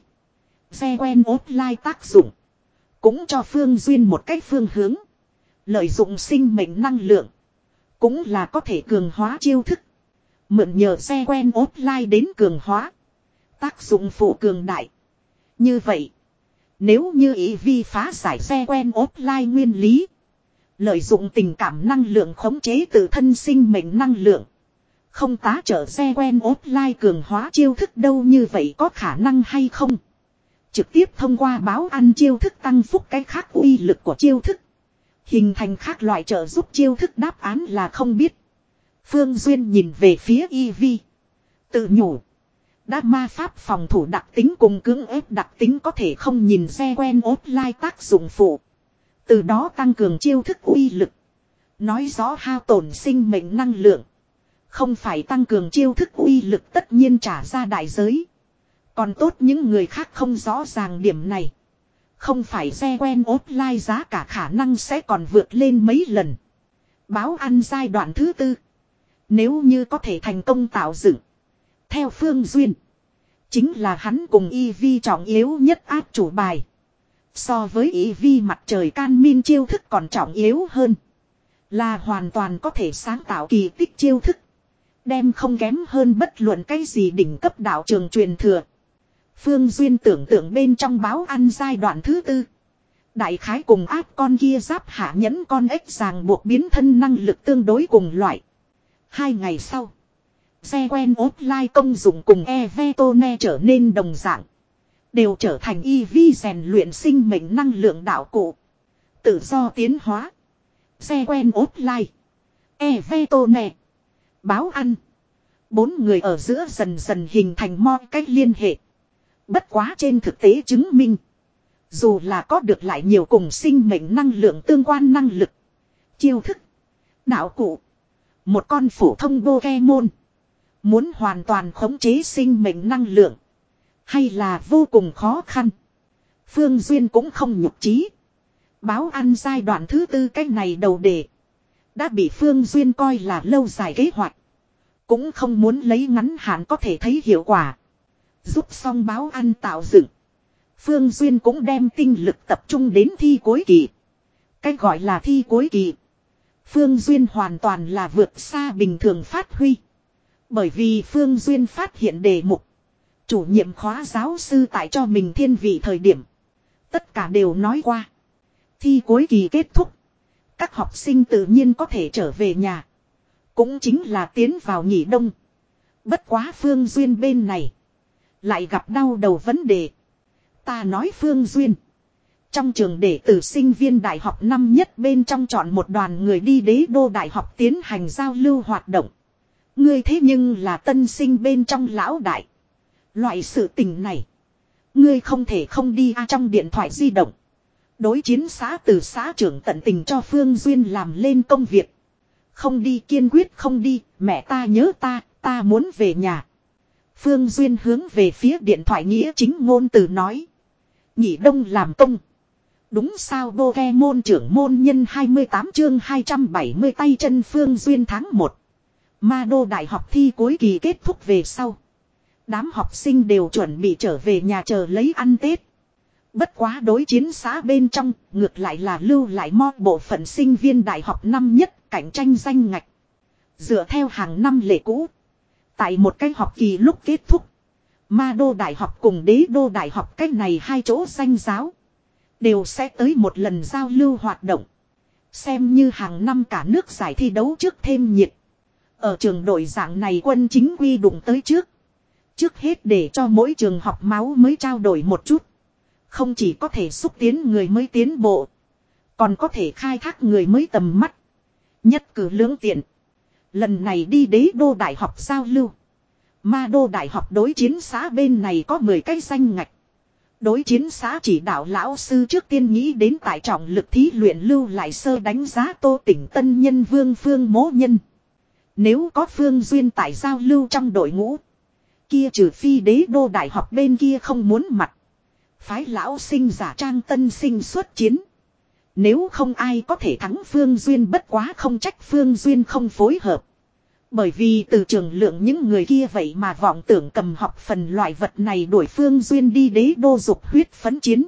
xe quen offline tác dụng. Cũng cho Phương Duyên một cách phương hướng. Lợi dụng sinh mệnh năng lượng. Cũng là có thể cường hóa chiêu thức. Mượn nhờ xe quen offline đến cường hóa. Tác dụng phụ cường đại. Như vậy, Nếu như ý vi phá giải xe quen offline nguyên lý. Lợi dụng tình cảm năng lượng khống chế tự thân sinh mệnh năng lượng. Không tá trợ xe quen offline cường hóa chiêu thức đâu, như vậy có khả năng hay không? Trực tiếp thông qua báo ăn chiêu thức tăng phúc cái khác uy lực của chiêu thức. Hình thành khác loại trợ giúp chiêu thức, đáp án là không biết. Phương Duyên nhìn về phía y vi. Tự nhủ. Đã ma pháp phòng thủ đặc tính cùng cưỡng ép đặc tính có thể không nhìn xe quen offline tác dụng phụ. Từ đó tăng cường chiêu thức uy lực. Nói rõ hao tổn sinh mệnh năng lượng. Không phải tăng cường chiêu thức uy lực tất nhiên trả ra đại giới. Còn tốt những người khác không rõ ràng điểm này. Không phải xe quen offline giá cả khả năng sẽ còn vượt lên mấy lần. Báo ăn giai đoạn thứ tư. Nếu như có thể thành công tạo dựng. Theo Phương Duyên. Chính là hắn cùng y vi trọng yếu nhất áp chủ bài. So với y vi mặt trời can min chiêu thức còn trọng yếu hơn. Là hoàn toàn có thể sáng tạo kỳ tích chiêu thức. Đem không kém hơn bất luận cái gì đỉnh cấp đạo trường truyền thừa. Phương Duyên tưởng tượng bên trong báo ăn giai đoạn thứ tư. Đại khái cùng áp con kia giáp hạ nhẫn con ếch ràng buộc biến thân năng lực tương đối cùng loại. Hai ngày sau. Xe quen offline công dụng cùng Evetone trở nên đồng dạng. Đều trở thành y vi rèn luyện sinh mệnh năng lượng đạo cụ. Tự do tiến hóa. Xe quen offline. Evetone. Báo ăn. Bốn người ở giữa dần dần hình thành mo cách liên hệ. Bất quá trên thực tế chứng minh. Dù là có được lại nhiều cùng sinh mệnh năng lượng tương quan năng lực. Chiêu thức. Đạo cụ. Một con phổ thông Pokemon. Muốn hoàn toàn khống chế sinh mệnh năng lượng. Hay là vô cùng khó khăn. Phương Duyên cũng không nhục trí. Báo ăn giai đoạn thứ tư cái này đầu đề. Đã bị Phương Duyên coi là lâu dài kế hoạch. Cũng không muốn lấy ngắn hạn có thể thấy hiệu quả. Giúp xong báo ăn tạo dựng. Phương Duyên cũng đem tinh lực tập trung đến thi cuối kỳ. Cái gọi là thi cuối kỳ. Phương Duyên hoàn toàn là vượt xa bình thường phát huy. Bởi vì Phương Duyên phát hiện đề mục. Chủ nhiệm khóa giáo sư tại cho mình thiên vị thời điểm. Tất cả đều nói qua. Thi cuối kỳ kết thúc. Các học sinh tự nhiên có thể trở về nhà. Cũng chính là tiến vào nghỉ đông. Bất quá Phương Duyên bên này. Lại gặp đau đầu vấn đề. Ta nói Phương Duyên. Trong trường để từ sinh viên đại học năm nhất bên trong chọn một đoàn người đi đế đô đại học tiến hành giao lưu hoạt động. Ngươi thế nhưng là tân sinh bên trong lão đại. Loại sự tình này. Ngươi không thể không đi à trong điện thoại di động. Đối chiến xã từ xã trưởng tận tình cho Phương Duyên làm lên công việc. Không đi, kiên quyết không đi, mẹ ta nhớ ta, ta muốn về nhà. Phương Duyên hướng về phía điện thoại nghĩa chính ngôn từ nói. Nhị đông làm công. Đúng sao Pokemon trưởng môn nhân hai mươi tám chương hai trăm bảy mươi tay chân Phương Duyên tháng một. Ma đô đại học thi cuối kỳ kết thúc về sau. Đám học sinh đều chuẩn bị trở về nhà chờ lấy ăn Tết. Bất quá đối chiến xã bên trong, ngược lại là lưu lại mo bộ phận sinh viên đại học năm nhất cạnh tranh danh ngạch. Dựa theo hàng năm lệ cũ. Tại một cái học kỳ lúc kết thúc. Ma đô đại học cùng đế đô đại học cách này hai chỗ danh giáo. Đều sẽ tới một lần giao lưu hoạt động. Xem như hàng năm cả nước giải thi đấu trước thêm nhiệt. Ở trường đội dạng này quân chính quy đụng tới trước. Trước hết để cho mỗi trường học máu mới trao đổi một chút. Không chỉ có thể xúc tiến người mới tiến bộ. Còn có thể khai thác người mới tầm mắt. Nhất cử lưỡng tiện. Lần này đi đế đô đại học giao lưu. Ma đô đại học đối chiến xã bên này có mười cái danh ngạch. Đối chiến xã chỉ đạo lão sư trước tiên nghĩ đến tại trọng lực thí luyện lưu lại sơ đánh giá Tô Tỉnh tân nhân Vương Phương Mỗ Nhân. Nếu có Phương Duyên tại giao lưu trong đội ngũ. Kia trừ phi đế đô đại học bên kia không muốn mặt. Phái lão sinh giả trang tân sinh xuất chiến. Nếu không ai có thể thắng Phương Duyên, bất quá không trách Phương Duyên không phối hợp. Bởi vì từ trường lượng những người kia vậy mà vọng tưởng cầm học phần loại vật này đuổi Phương Duyên đi đế đô dục huyết phấn chiến.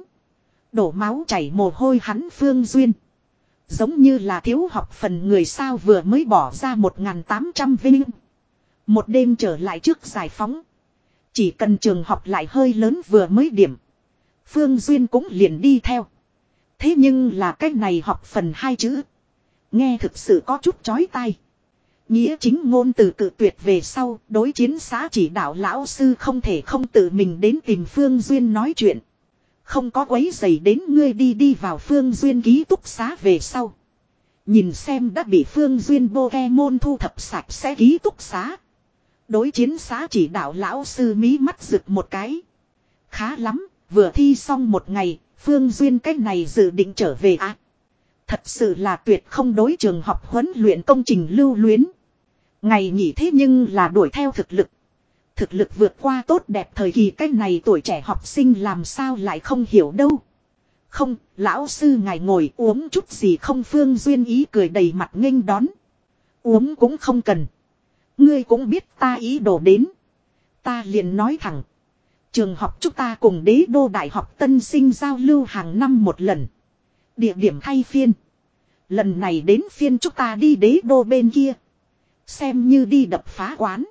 Đổ máu chảy mồ hôi hắn Phương Duyên. Giống như là thiếu học phần người sao vừa mới bỏ ra một nghìn tám trăm vinh. Một đêm trở lại trước giải phóng. Chỉ cần trường học lại hơi lớn vừa mới điểm. Phương Duyên cũng liền đi theo. Thế nhưng là cái này học phần hai chữ. Nghe thực sự có chút chói tai. Nghĩa chính ngôn từ cự tuyệt về sau, đối chiến xã chỉ đạo lão sư không thể không tự mình đến tìm Phương Duyên nói chuyện. Không có quấy rầy đến ngươi đi đi vào Phương Duyên ký túc xá về sau. Nhìn xem đã bị Phương Duyên Pokemon thu thập sạch sẽ ký túc xá. Đối chiến xã chỉ đạo lão sư mí mắt rực một cái. Khá lắm, vừa thi xong một ngày, Phương Duyên cách này dự định trở về à. Thật sự là tuyệt không đối trường học huấn luyện công trình lưu luyến. Ngày nghỉ thế nhưng là đuổi theo thực lực. Thực lực vượt qua tốt đẹp thời kỳ cách này tuổi trẻ học sinh làm sao lại không hiểu đâu. Không, lão sư ngài ngồi uống chút gì không. Phương Duyên ý cười đầy mặt nghênh đón. Uống cũng không cần. Ngươi cũng biết ta ý đồ đến. Ta liền nói thẳng. Trường học chúng ta cùng đế đô đại học tân sinh giao lưu hàng năm một lần. Địa điểm thay phiên. Lần này đến phiên chúng ta đi đế đô bên kia. Xem như đi đập phá quán.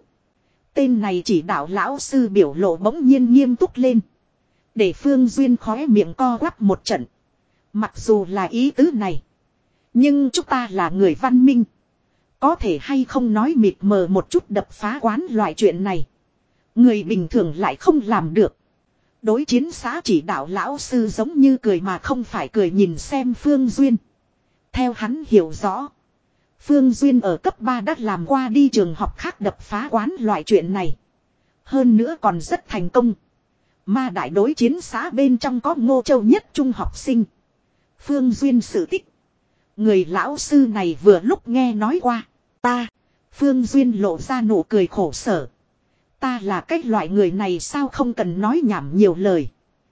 Tên này chỉ đạo lão sư biểu lộ bỗng nhiên nghiêm túc lên. Để Phương Duyên khóe miệng co quắp một trận. Mặc dù là ý tứ này. Nhưng chúng ta là người văn minh. Có thể hay không nói mịt mờ một chút đập phá quán loại chuyện này. Người bình thường lại không làm được. Đối chiến xã chỉ đạo lão sư giống như cười mà không phải cười nhìn xem Phương Duyên. Theo hắn hiểu rõ. Phương Duyên ở cấp ba đã làm qua đi trường học khác đập phá quán loại chuyện này. Hơn nữa còn rất thành công. Mà đại đối chiến xã bên trong có Ngô Châu nhất trung học sinh. Phương Duyên sự tích. Người lão sư này vừa lúc nghe nói qua. Ta. Phương Duyên lộ ra nụ cười khổ sở. Ta là cái loại người này sao không cần nói nhảm nhiều lời.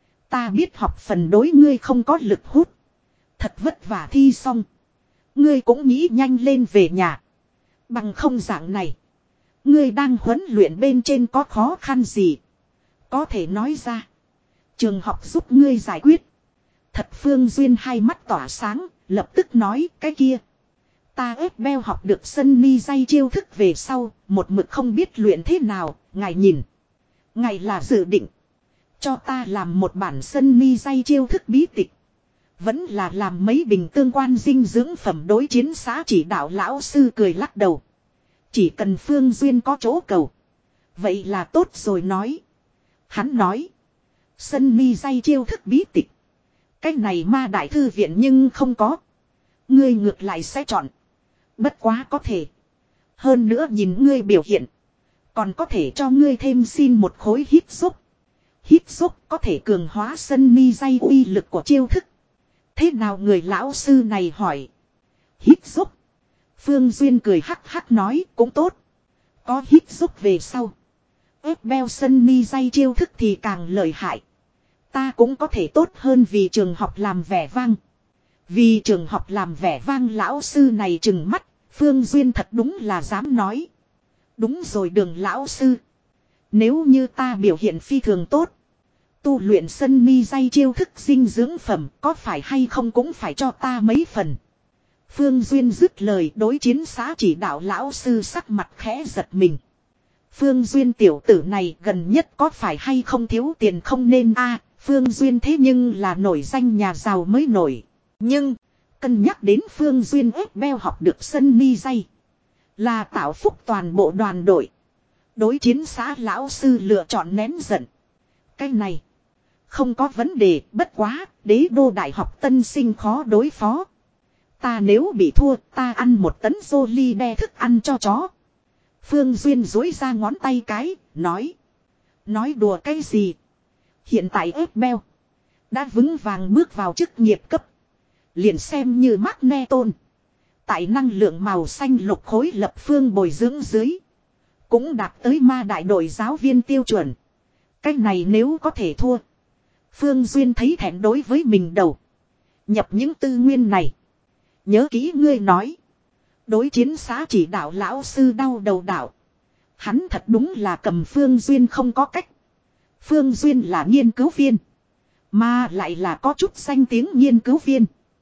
Ta biết học phần đối ngươi không có lực hút. Thật vất vả thi xong. Ngươi cũng nghĩ nhanh lên về nhà. Bằng không dạng này. Ngươi đang huấn luyện bên trên có khó khăn gì. Có thể nói ra. Trường học giúp ngươi giải quyết. Thật Phương Duyên hai mắt tỏa sáng. Lập tức nói cái kia. Ta ép beo học được sân mi dây chiêu thức về sau. Một mực không biết luyện thế nào. Ngài nhìn. Ngài là dự định. Cho ta làm một bản sân mi dây chiêu thức bí tịch. Vẫn là làm mấy bình tương quan dinh dưỡng phẩm. Đối chiến xã chỉ đạo lão sư cười lắc đầu. Chỉ cần Phương Duyên có chỗ cầu. Vậy là tốt rồi nói. Hắn nói. Sân mi dây chiêu thức bí tịch. Cái này ma đại thư viện nhưng không có. Ngươi ngược lại sẽ chọn. Bất quá có thể. Hơn nữa nhìn ngươi biểu hiện. Còn có thể cho ngươi thêm xin một khối hít xúc. Hít xúc có thể cường hóa sân mi dây uy lực của chiêu thức. Thế nào người lão sư này hỏi. Hít xúc. Phương Duyên cười hắc hắc nói cũng tốt. Có hít xúc về sau. Ép beo sân mi dây chiêu thức thì càng lợi hại. Ta cũng có thể tốt hơn vì trường học làm vẻ vang. Vì trường học làm vẻ vang lão sư này trừng mắt. Phương Duyên thật đúng là dám nói. Đúng rồi Đường lão sư. Nếu như ta biểu hiện phi thường tốt. Tu luyện sân mi dây chiêu thức dinh dưỡng phẩm có phải hay không cũng phải cho ta mấy phần. Phương Duyên dứt lời đối chiến xã chỉ đạo lão sư sắc mặt khẽ giật mình. Phương Duyên tiểu tử này gần nhất có phải hay không thiếu tiền không nên a Phương Duyên thế nhưng là nổi danh nhà giàu mới nổi. Nhưng, cân nhắc đến Phương Duyên ép beo học được sân mi dây. Là tạo phúc toàn bộ đoàn đội. Đối chiến xã lão sư lựa chọn nén giận. Cái này, không có vấn đề bất quá, đế đô đại học tân sinh khó đối phó. Ta nếu bị thua, ta ăn một tấn Jolie đe thức ăn cho chó. Phương Duyên dối ra ngón tay cái, nói. Nói đùa cái gì? Hiện tại ép beo. Đã vững vàng bước vào chức nghiệp cấp. Liền xem như Magneton. Tại năng lượng màu xanh lục khối lập phương bồi dưỡng dưới. Cũng đạt tới ma đại đội giáo viên tiêu chuẩn. Cái này nếu có thể thua. Phương Duyên thấy thẹn đối với mình đầu. Nhập những tư nguyên này. Nhớ kỹ ngươi nói. Đối chiến xã chỉ đạo lão sư đau đầu đạo. Hắn thật đúng là cầm Phương Duyên không có cách. Phương Duyên là nghiên cứu viên. Mà lại là có chút danh tiếng nghiên cứu viên.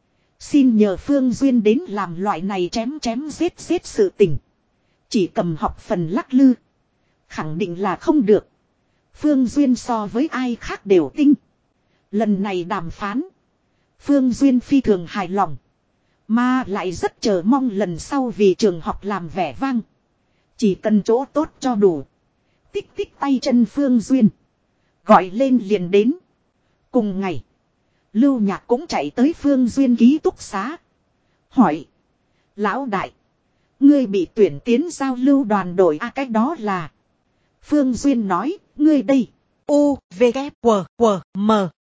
Xin nhờ Phương Duyên đến làm loại này chém chém giết giết sự tình. Chỉ cầm học phần lắc lư. Khẳng định là không được. Phương Duyên so với ai khác đều tinh. Lần này đàm phán. Phương Duyên phi thường hài lòng. Mà lại rất chờ mong lần sau vì trường học làm vẻ vang. Chỉ cần chỗ tốt cho đủ. Tích tích tay chân Phương Duyên. Gọi lên liền đến. Cùng ngày. Lưu Nhạc cũng chạy tới Phương Duyên ký túc xá. Hỏi. Lão đại. Ngươi bị tuyển tiến giao lưu đoàn đội a à, cách đó là. Phương Duyên nói. Ngươi đây. U, V, K, W, W, M.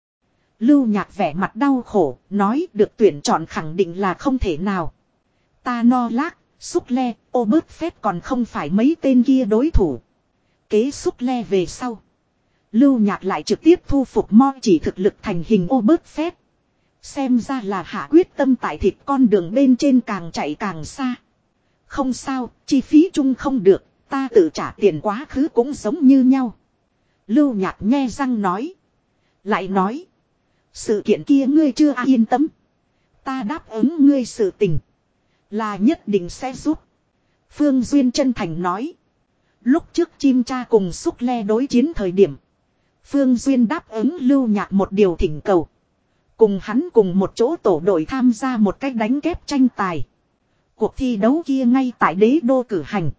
Lưu Nhạc vẻ mặt đau khổ. Nói được tuyển chọn khẳng định là không thể nào. Ta no lác. Xúc le. Ô bớt phép còn không phải mấy tên kia đối thủ. Kế xúc le về sau. Lưu Nhạc lại trực tiếp thu phục mo chỉ thực lực thành hình ô bớt phép. Xem ra là hạ quyết tâm tại thịt con đường bên trên càng chạy càng xa. Không sao, chi phí chung không được, ta tự trả tiền quá khứ cũng giống như nhau. Lưu Nhạc nghe răng nói. Lại nói. Sự kiện kia ngươi chưa yên tâm. Ta đáp ứng ngươi sự tình. Là nhất định sẽ giúp. Phương Duyên chân thành nói. Lúc trước chim cha cùng xúc le đối chiến thời điểm. Phương Duyên đáp ứng Lưu Nhạc một điều thỉnh cầu. Cùng hắn cùng một chỗ tổ đội tham gia một cách đánh kép tranh tài. Cuộc thi đấu kia ngay tại đế đô cử hành.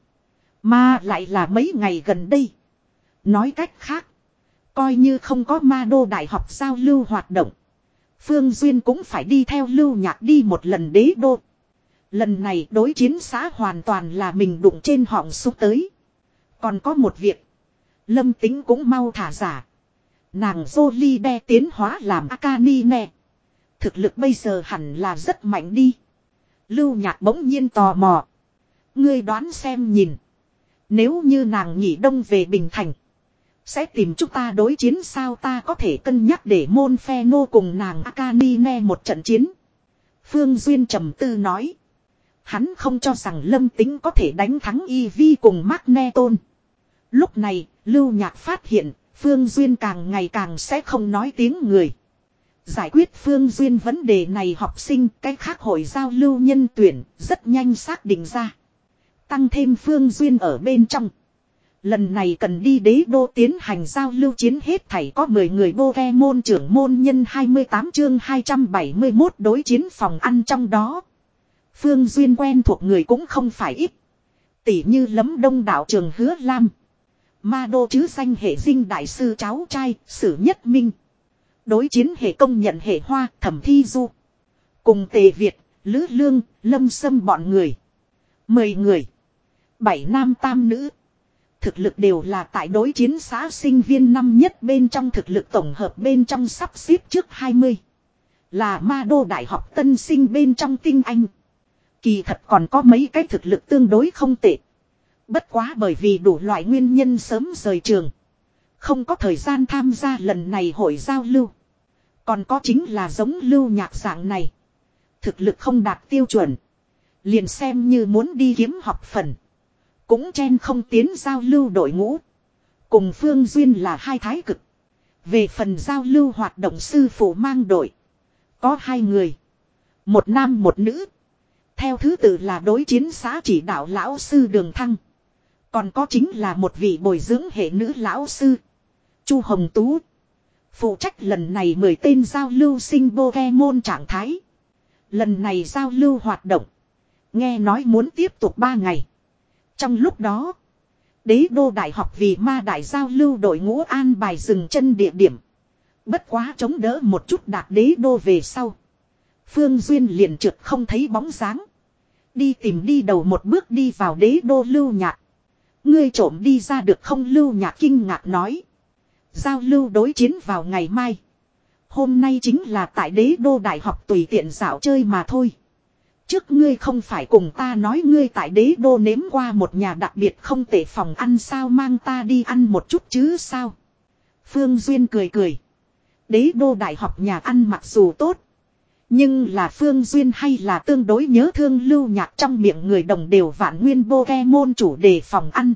Mà lại là mấy ngày gần đây. Nói cách khác. Coi như không có ma đô đại học giao lưu hoạt động. Phương Duyên cũng phải đi theo Lưu Nhạc đi một lần đế đô. Lần này đối chiến xã hoàn toàn là mình đụng trên họng xúc tới. Còn có một việc. Lâm Tính cũng mau thả giả. Nàng Jolie đe tiến hóa làm Akane. Thực lực bây giờ hẳn là rất mạnh đi. Lưu Nhạc bỗng nhiên tò mò. Ngươi đoán xem nhìn. Nếu như nàng nghỉ đông về Bình Thành. Sẽ tìm chúng ta đối chiến sao ta có thể cân nhắc để môn phe nô cùng nàng Akane một trận chiến. Phương Duyên trầm tư nói. Hắn không cho rằng Lâm Tính có thể đánh thắng Ivy cùng Magneton. Lúc này, Lưu Nhạc phát hiện, Phương Duyên càng ngày càng sẽ không nói tiếng người. Giải quyết Phương Duyên vấn đề này học sinh cái khác hội giao lưu nhân tuyển rất nhanh xác định ra. Tăng thêm Phương Duyên ở bên trong. Lần này cần đi đế đô tiến hành giao lưu chiến hết thảy có mười người Pokemon trưởng môn nhân hai mươi tám chương hai trăm bảy mươi mốt đối chiến phòng ăn trong đó. Phương Duyên quen thuộc người cũng không phải ít. Tỷ như Lấm Đông đạo trường Hứa Lam. Ma đô chứ danh hệ dinh đại sư cháu trai, Sử Nhất Minh. Đối chiến hệ công nhận hệ hoa, Thẩm Thi Du. Cùng Tề Việt, Lữ Lương, Lâm Sâm bọn người. Mười người. Bảy nam tam nữ. Thực lực đều là tại đối chiến xã sinh viên năm nhất bên trong thực lực tổng hợp bên trong sắp xếp trước hai mươi. Là ma đô đại học tân sinh bên trong tinh anh. Kỳ thật còn có mấy cái thực lực tương đối không tệ. Bất quá bởi vì đủ loại nguyên nhân sớm rời trường. Không có thời gian tham gia lần này hội giao lưu. Còn có chính là giống Lưu Nhạc dạng này. Thực lực không đạt tiêu chuẩn. Liền xem như muốn đi kiếm học phần. Cũng chen không tiến giao lưu đội ngũ. Cùng Phương Duyên là hai thái cực. Về phần giao lưu hoạt động sư phụ mang đội. Có hai người. Một nam một nữ. Theo thứ tự là đối chiến xã chỉ đạo lão sư Đường Thăng. Còn có chính là một vị bồi dưỡng hệ nữ lão sư. Chu Hồng Tú. Phụ trách lần này mười tên giao lưu sinh Pokemon trạng thái. Lần này giao lưu hoạt động. Nghe nói muốn tiếp tục ba ngày. Trong lúc đó. Đế đô đại học vì ma đại giao lưu đội ngũ an bài dừng chân địa điểm. Bất quá chống đỡ một chút đạt đế đô về sau. Phương Duyên liền trượt không thấy bóng dáng. Đi tìm đi đầu một bước đi vào đế đô Lưu Nhạc. Ngươi trộm đi ra được không? Lưu Nhạc kinh ngạc nói. Giao lưu đối chiến vào ngày mai. Hôm nay chính là tại đế đô đại học tùy tiện dạo chơi mà thôi. Trước ngươi không phải cùng ta nói ngươi tại đế đô nếm qua một nhà đặc biệt không tệ phòng ăn sao, mang ta đi ăn một chút chứ sao? Phương Duyên cười cười. Đế đô đại học nhà ăn mặc dù tốt. Nhưng là Phương Duyên hay là tương đối nhớ thương Lưu Nhạc trong miệng người đồng đều vạn nguyên Pokemon chủ đề phòng ăn.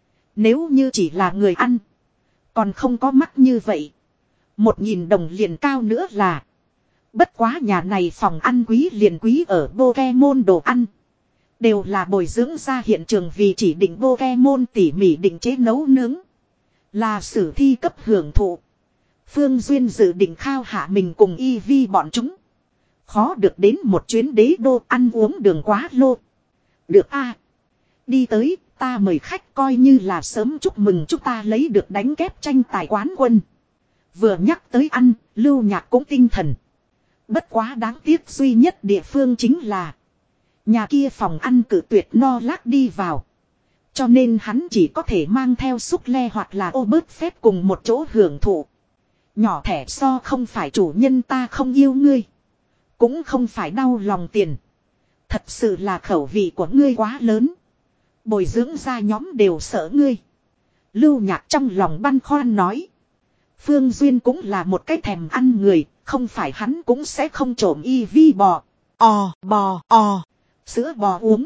Nếu như chỉ là người ăn. Còn không có mắc như vậy. Một nghìn đồng liền cao nữa là. Bất quá nhà này phòng ăn quý liền quý ở Pokemon đồ ăn. Đều là bồi dưỡng ra hiện trường vì chỉ định Pokemon tỉ mỉ định chế nấu nướng. Là sử thi cấp hưởng thụ. Phương Duyên dự định khao hạ mình cùng y vi bọn chúng. Khó được đến một chuyến đế đô ăn uống đường quá lô. Được a, đi tới, ta mời khách coi như là sớm chúc mừng chúng ta lấy được đánh kép tranh tài quán quân. Vừa nhắc tới ăn, Lưu Nhạc cũng tinh thần. Bất quá đáng tiếc duy nhất địa phương chính là nhà kia phòng ăn cử tuyệt no lác đi vào. Cho nên hắn chỉ có thể mang theo súp le hoặc là ô bớt phép cùng một chỗ hưởng thụ. Nhỏ thẻ so không phải chủ nhân ta không yêu ngươi. Cũng không phải đau lòng tiền. Thật sự là khẩu vị của ngươi quá lớn. Bồi dưỡng ra nhóm đều sợ ngươi. Lưu Nhạc trong lòng băn khoăn nói. Phương Duyên cũng là một cái thèm ăn người. Không phải hắn cũng sẽ không trộm y vi bò. Ò bò ò. Sữa bò uống.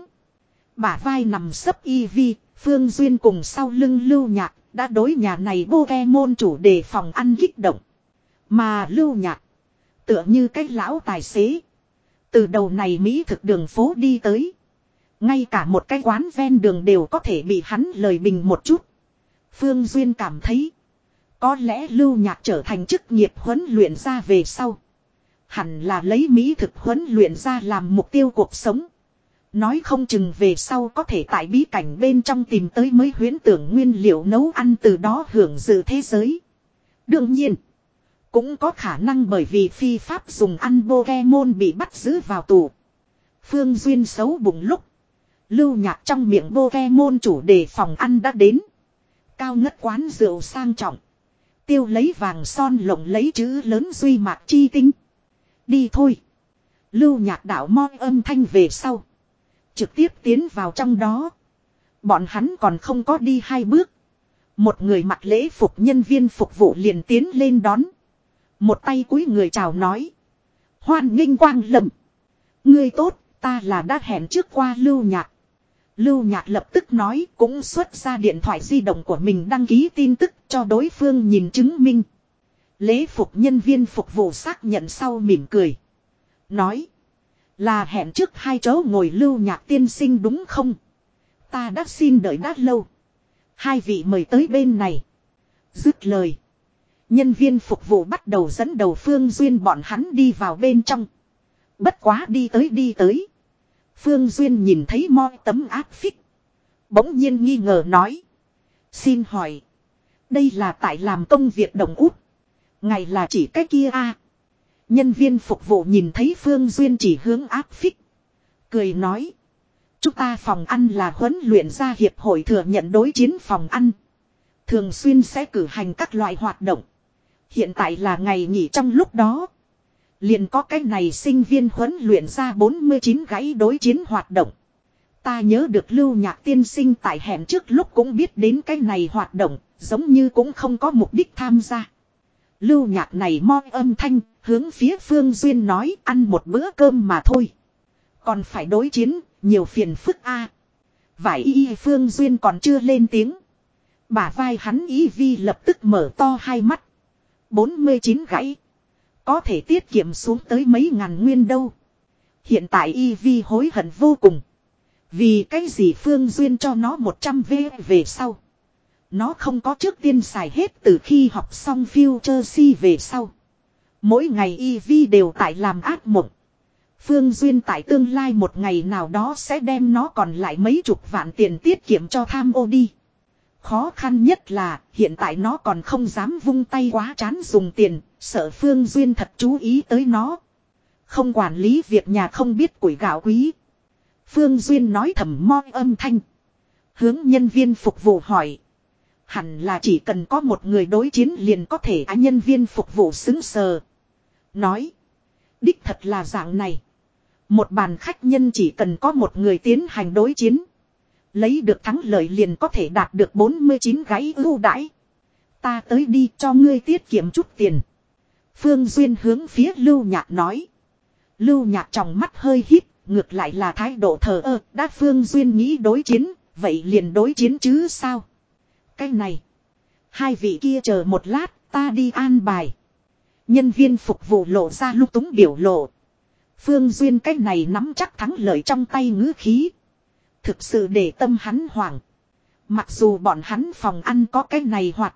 Bả vai nằm sấp y vi. Phương Duyên cùng sau lưng Lưu Nhạc. Đã đối nhà này Pokemon chủ đề phòng ăn kích động. Mà Lưu Nhạc. Tựa như cái lão tài xế. Từ đầu này Mỹ thực đường phố đi tới. Ngay cả một cái quán ven đường đều có thể bị hắn lời bình một chút. Phương Duyên cảm thấy. Có lẽ Lưu Nhạc trở thành chức nghiệp huấn luyện ra về sau. Hẳn là lấy Mỹ thực huấn luyện ra làm mục tiêu cuộc sống. Nói không chừng về sau có thể tại bí cảnh bên trong tìm tới mới huyễn tưởng nguyên liệu nấu ăn từ đó hưởng dự thế giới. Đương nhiên. Cũng có khả năng bởi vì phi pháp dùng ăn Pokemon bị bắt giữ vào tù. Phương Duyên xấu bụng lúc. Lưu Nhạc trong miệng Pokemon chủ đề phòng ăn đã đến. Cao ngất quán rượu sang trọng. Tiêu lấy vàng son lộng lấy chữ lớn duy mạc chi tinh. Đi thôi. Lưu Nhạc đạo mo âm thanh về sau. Trực tiếp tiến vào trong đó. Bọn hắn còn không có đi hai bước. Một người mặc lễ phục nhân viên phục vụ liền tiến lên đón. Một tay cúi người chào nói. Hoan nghênh Quang Lâm. Ngươi tốt, ta là đã hẹn trước qua Lưu Nhạc. Lưu Nhạc lập tức nói cũng xuất ra điện thoại di động của mình đăng ký tin tức cho đối phương nhìn chứng minh. Lễ phục nhân viên phục vụ xác nhận sau mỉm cười. Nói. Là hẹn trước hai chỗ ngồi Lưu Nhạc tiên sinh đúng không? Ta đã xin đợi đã lâu. Hai vị mời tới bên này. Dứt lời. Nhân viên phục vụ bắt đầu dẫn đầu Phương Duyên bọn hắn đi vào bên trong. Bất quá đi tới đi tới. Phương Duyên nhìn thấy mo tấm áp phích. Bỗng nhiên nghi ngờ nói. Xin hỏi. Đây là tại làm công việc đồng út. Ngày là chỉ cái kia a. Nhân viên phục vụ nhìn thấy Phương Duyên chỉ hướng áp phích. Cười nói. Chúng ta phòng ăn là huấn luyện ra hiệp hội thừa nhận đối chiến phòng ăn. Thường xuyên sẽ cử hành các loại hoạt động. Hiện tại là ngày nghỉ trong lúc đó. Liền có cái này sinh viên huấn luyện ra bốn mươi chín gãy đối chiến hoạt động. Ta nhớ được Lưu Nhạc tiên sinh tại hẹn trước lúc cũng biết đến cái này hoạt động, giống như cũng không có mục đích tham gia. Lưu Nhạc này mo âm thanh, hướng phía Phương Duyên nói ăn một bữa cơm mà thôi. Còn phải đối chiến, nhiều phiền phức a. Vải y Phương Duyên còn chưa lên tiếng. Bả vai hắn y vi lập tức mở to hai mắt. bốn mươi chín gãy. Có thể tiết kiệm xuống tới mấy ngàn nguyên đâu. Hiện tại y vi hối hận vô cùng. Vì cái gì Phương Duyên cho nó một trăm vê về sau. Nó không có trước tiên xài hết từ khi học xong Future C về sau. Mỗi ngày y vi đều tại làm ác mộng. Phương Duyên tại tương lai một ngày nào đó sẽ đem nó còn lại mấy chục vạn tiền tiết kiệm cho tham ô đi. Khó khăn nhất là hiện tại nó còn không dám vung tay quá chán dùng tiền, sợ Phương Duyên thật chú ý tới nó. Không quản lý việc nhà không biết củi gạo quý. Phương Duyên nói thầm mo âm thanh. Hướng nhân viên phục vụ hỏi. Hẳn là chỉ cần có một người đối chiến liền có thể á nhân viên phục vụ xứng sờ. Nói. Đích thật là dạng này. Một bàn khách nhân chỉ cần có một người tiến hành đối chiến. Lấy được thắng lợi liền có thể đạt được bốn mươi chín gáy ưu đãi. Ta tới đi cho ngươi tiết kiệm chút tiền. Phương Duyên hướng phía Lưu Nhạc nói. Lưu Nhạc trong mắt hơi hít, ngược lại là thái độ thờ ơ. Đã Phương Duyên nghĩ đối chiến, vậy liền đối chiến chứ sao? Cái này. Hai vị kia chờ một lát, ta đi an bài. Nhân viên phục vụ lộ ra lúc túng biểu lộ. Phương Duyên cái này nắm chắc thắng lợi trong tay ngữ khí. Thực sự để tâm hắn hoảng. Mặc dù bọn hắn phòng ăn có cái này hoạt động,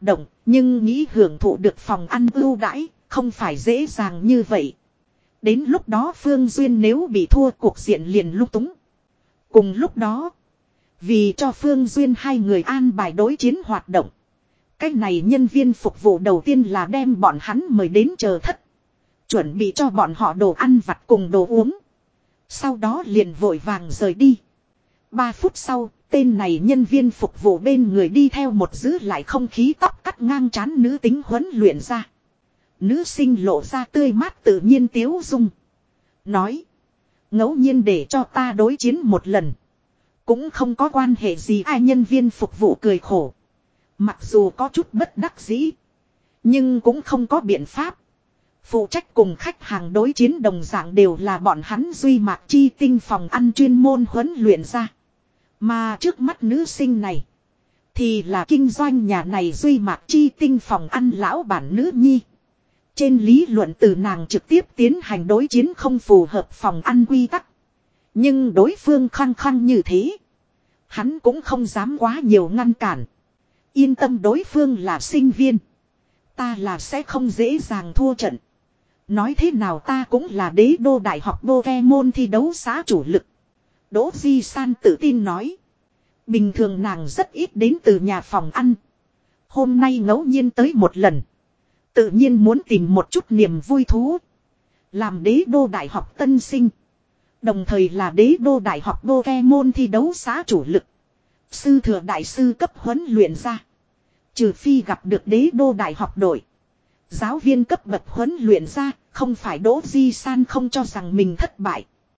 Nhưng nghĩ hưởng thụ được phòng ăn ưu đãi, không phải dễ dàng như vậy. Đến lúc đó Phương Duyên nếu bị thua cuộc diện liền lung túng. Cùng lúc đó, vì cho Phương Duyên hai người an bài đối chiến hoạt động. Cách này nhân viên phục vụ đầu tiên là đem bọn hắn mời đến chờ thất. Chuẩn bị cho bọn họ đồ ăn vặt cùng đồ uống. Sau đó liền vội vàng rời đi. Ba phút sau, tên này nhân viên phục vụ bên người đi theo một giữ lại không khí tóc cắt ngang trán nữ tính huấn luyện ra. Nữ sinh lộ ra tươi mát tự nhiên tiếu dung. Nói. Ngẫu nhiên để cho ta đối chiến một lần. Cũng không có quan hệ gì ai nhân viên phục vụ cười khổ. Mặc dù có chút bất đắc dĩ. Nhưng cũng không có biện pháp. Phụ trách cùng khách hàng đối chiến đồng dạng đều là bọn hắn Duy Mạc Chi Tinh phòng ăn chuyên môn huấn luyện ra. Mà trước mắt nữ sinh này. Thì là kinh doanh nhà này Duy Mạc Chi Tinh phòng ăn lão bản nữ nhi. Trên lý luận từ nàng trực tiếp tiến hành đối chiến không phù hợp phòng ăn quy tắc. Nhưng đối phương khăng khăng như thế. Hắn cũng không dám quá nhiều ngăn cản. Yên tâm đối phương là sinh viên. Ta là sẽ không dễ dàng thua trận. Nói thế nào ta cũng là đế đô đại học Pokemon thi đấu xã chủ lực. Đỗ Di San tự tin nói. Bình thường nàng rất ít đến từ nhà phòng ăn. Hôm nay ngẫu nhiên tới một lần. Tự nhiên muốn tìm một chút niềm vui thú. Làm đế đô đại học tân sinh. Đồng thời là đế đô đại học Pokemon thi đấu xã chủ lực. Sư thừa đại sư cấp huấn luyện ra. Trừ phi gặp được đế đô đại học đội. Giáo viên cấp bậc huấn luyện ra, không phải Đỗ Di San không cho rằng mình thất bại.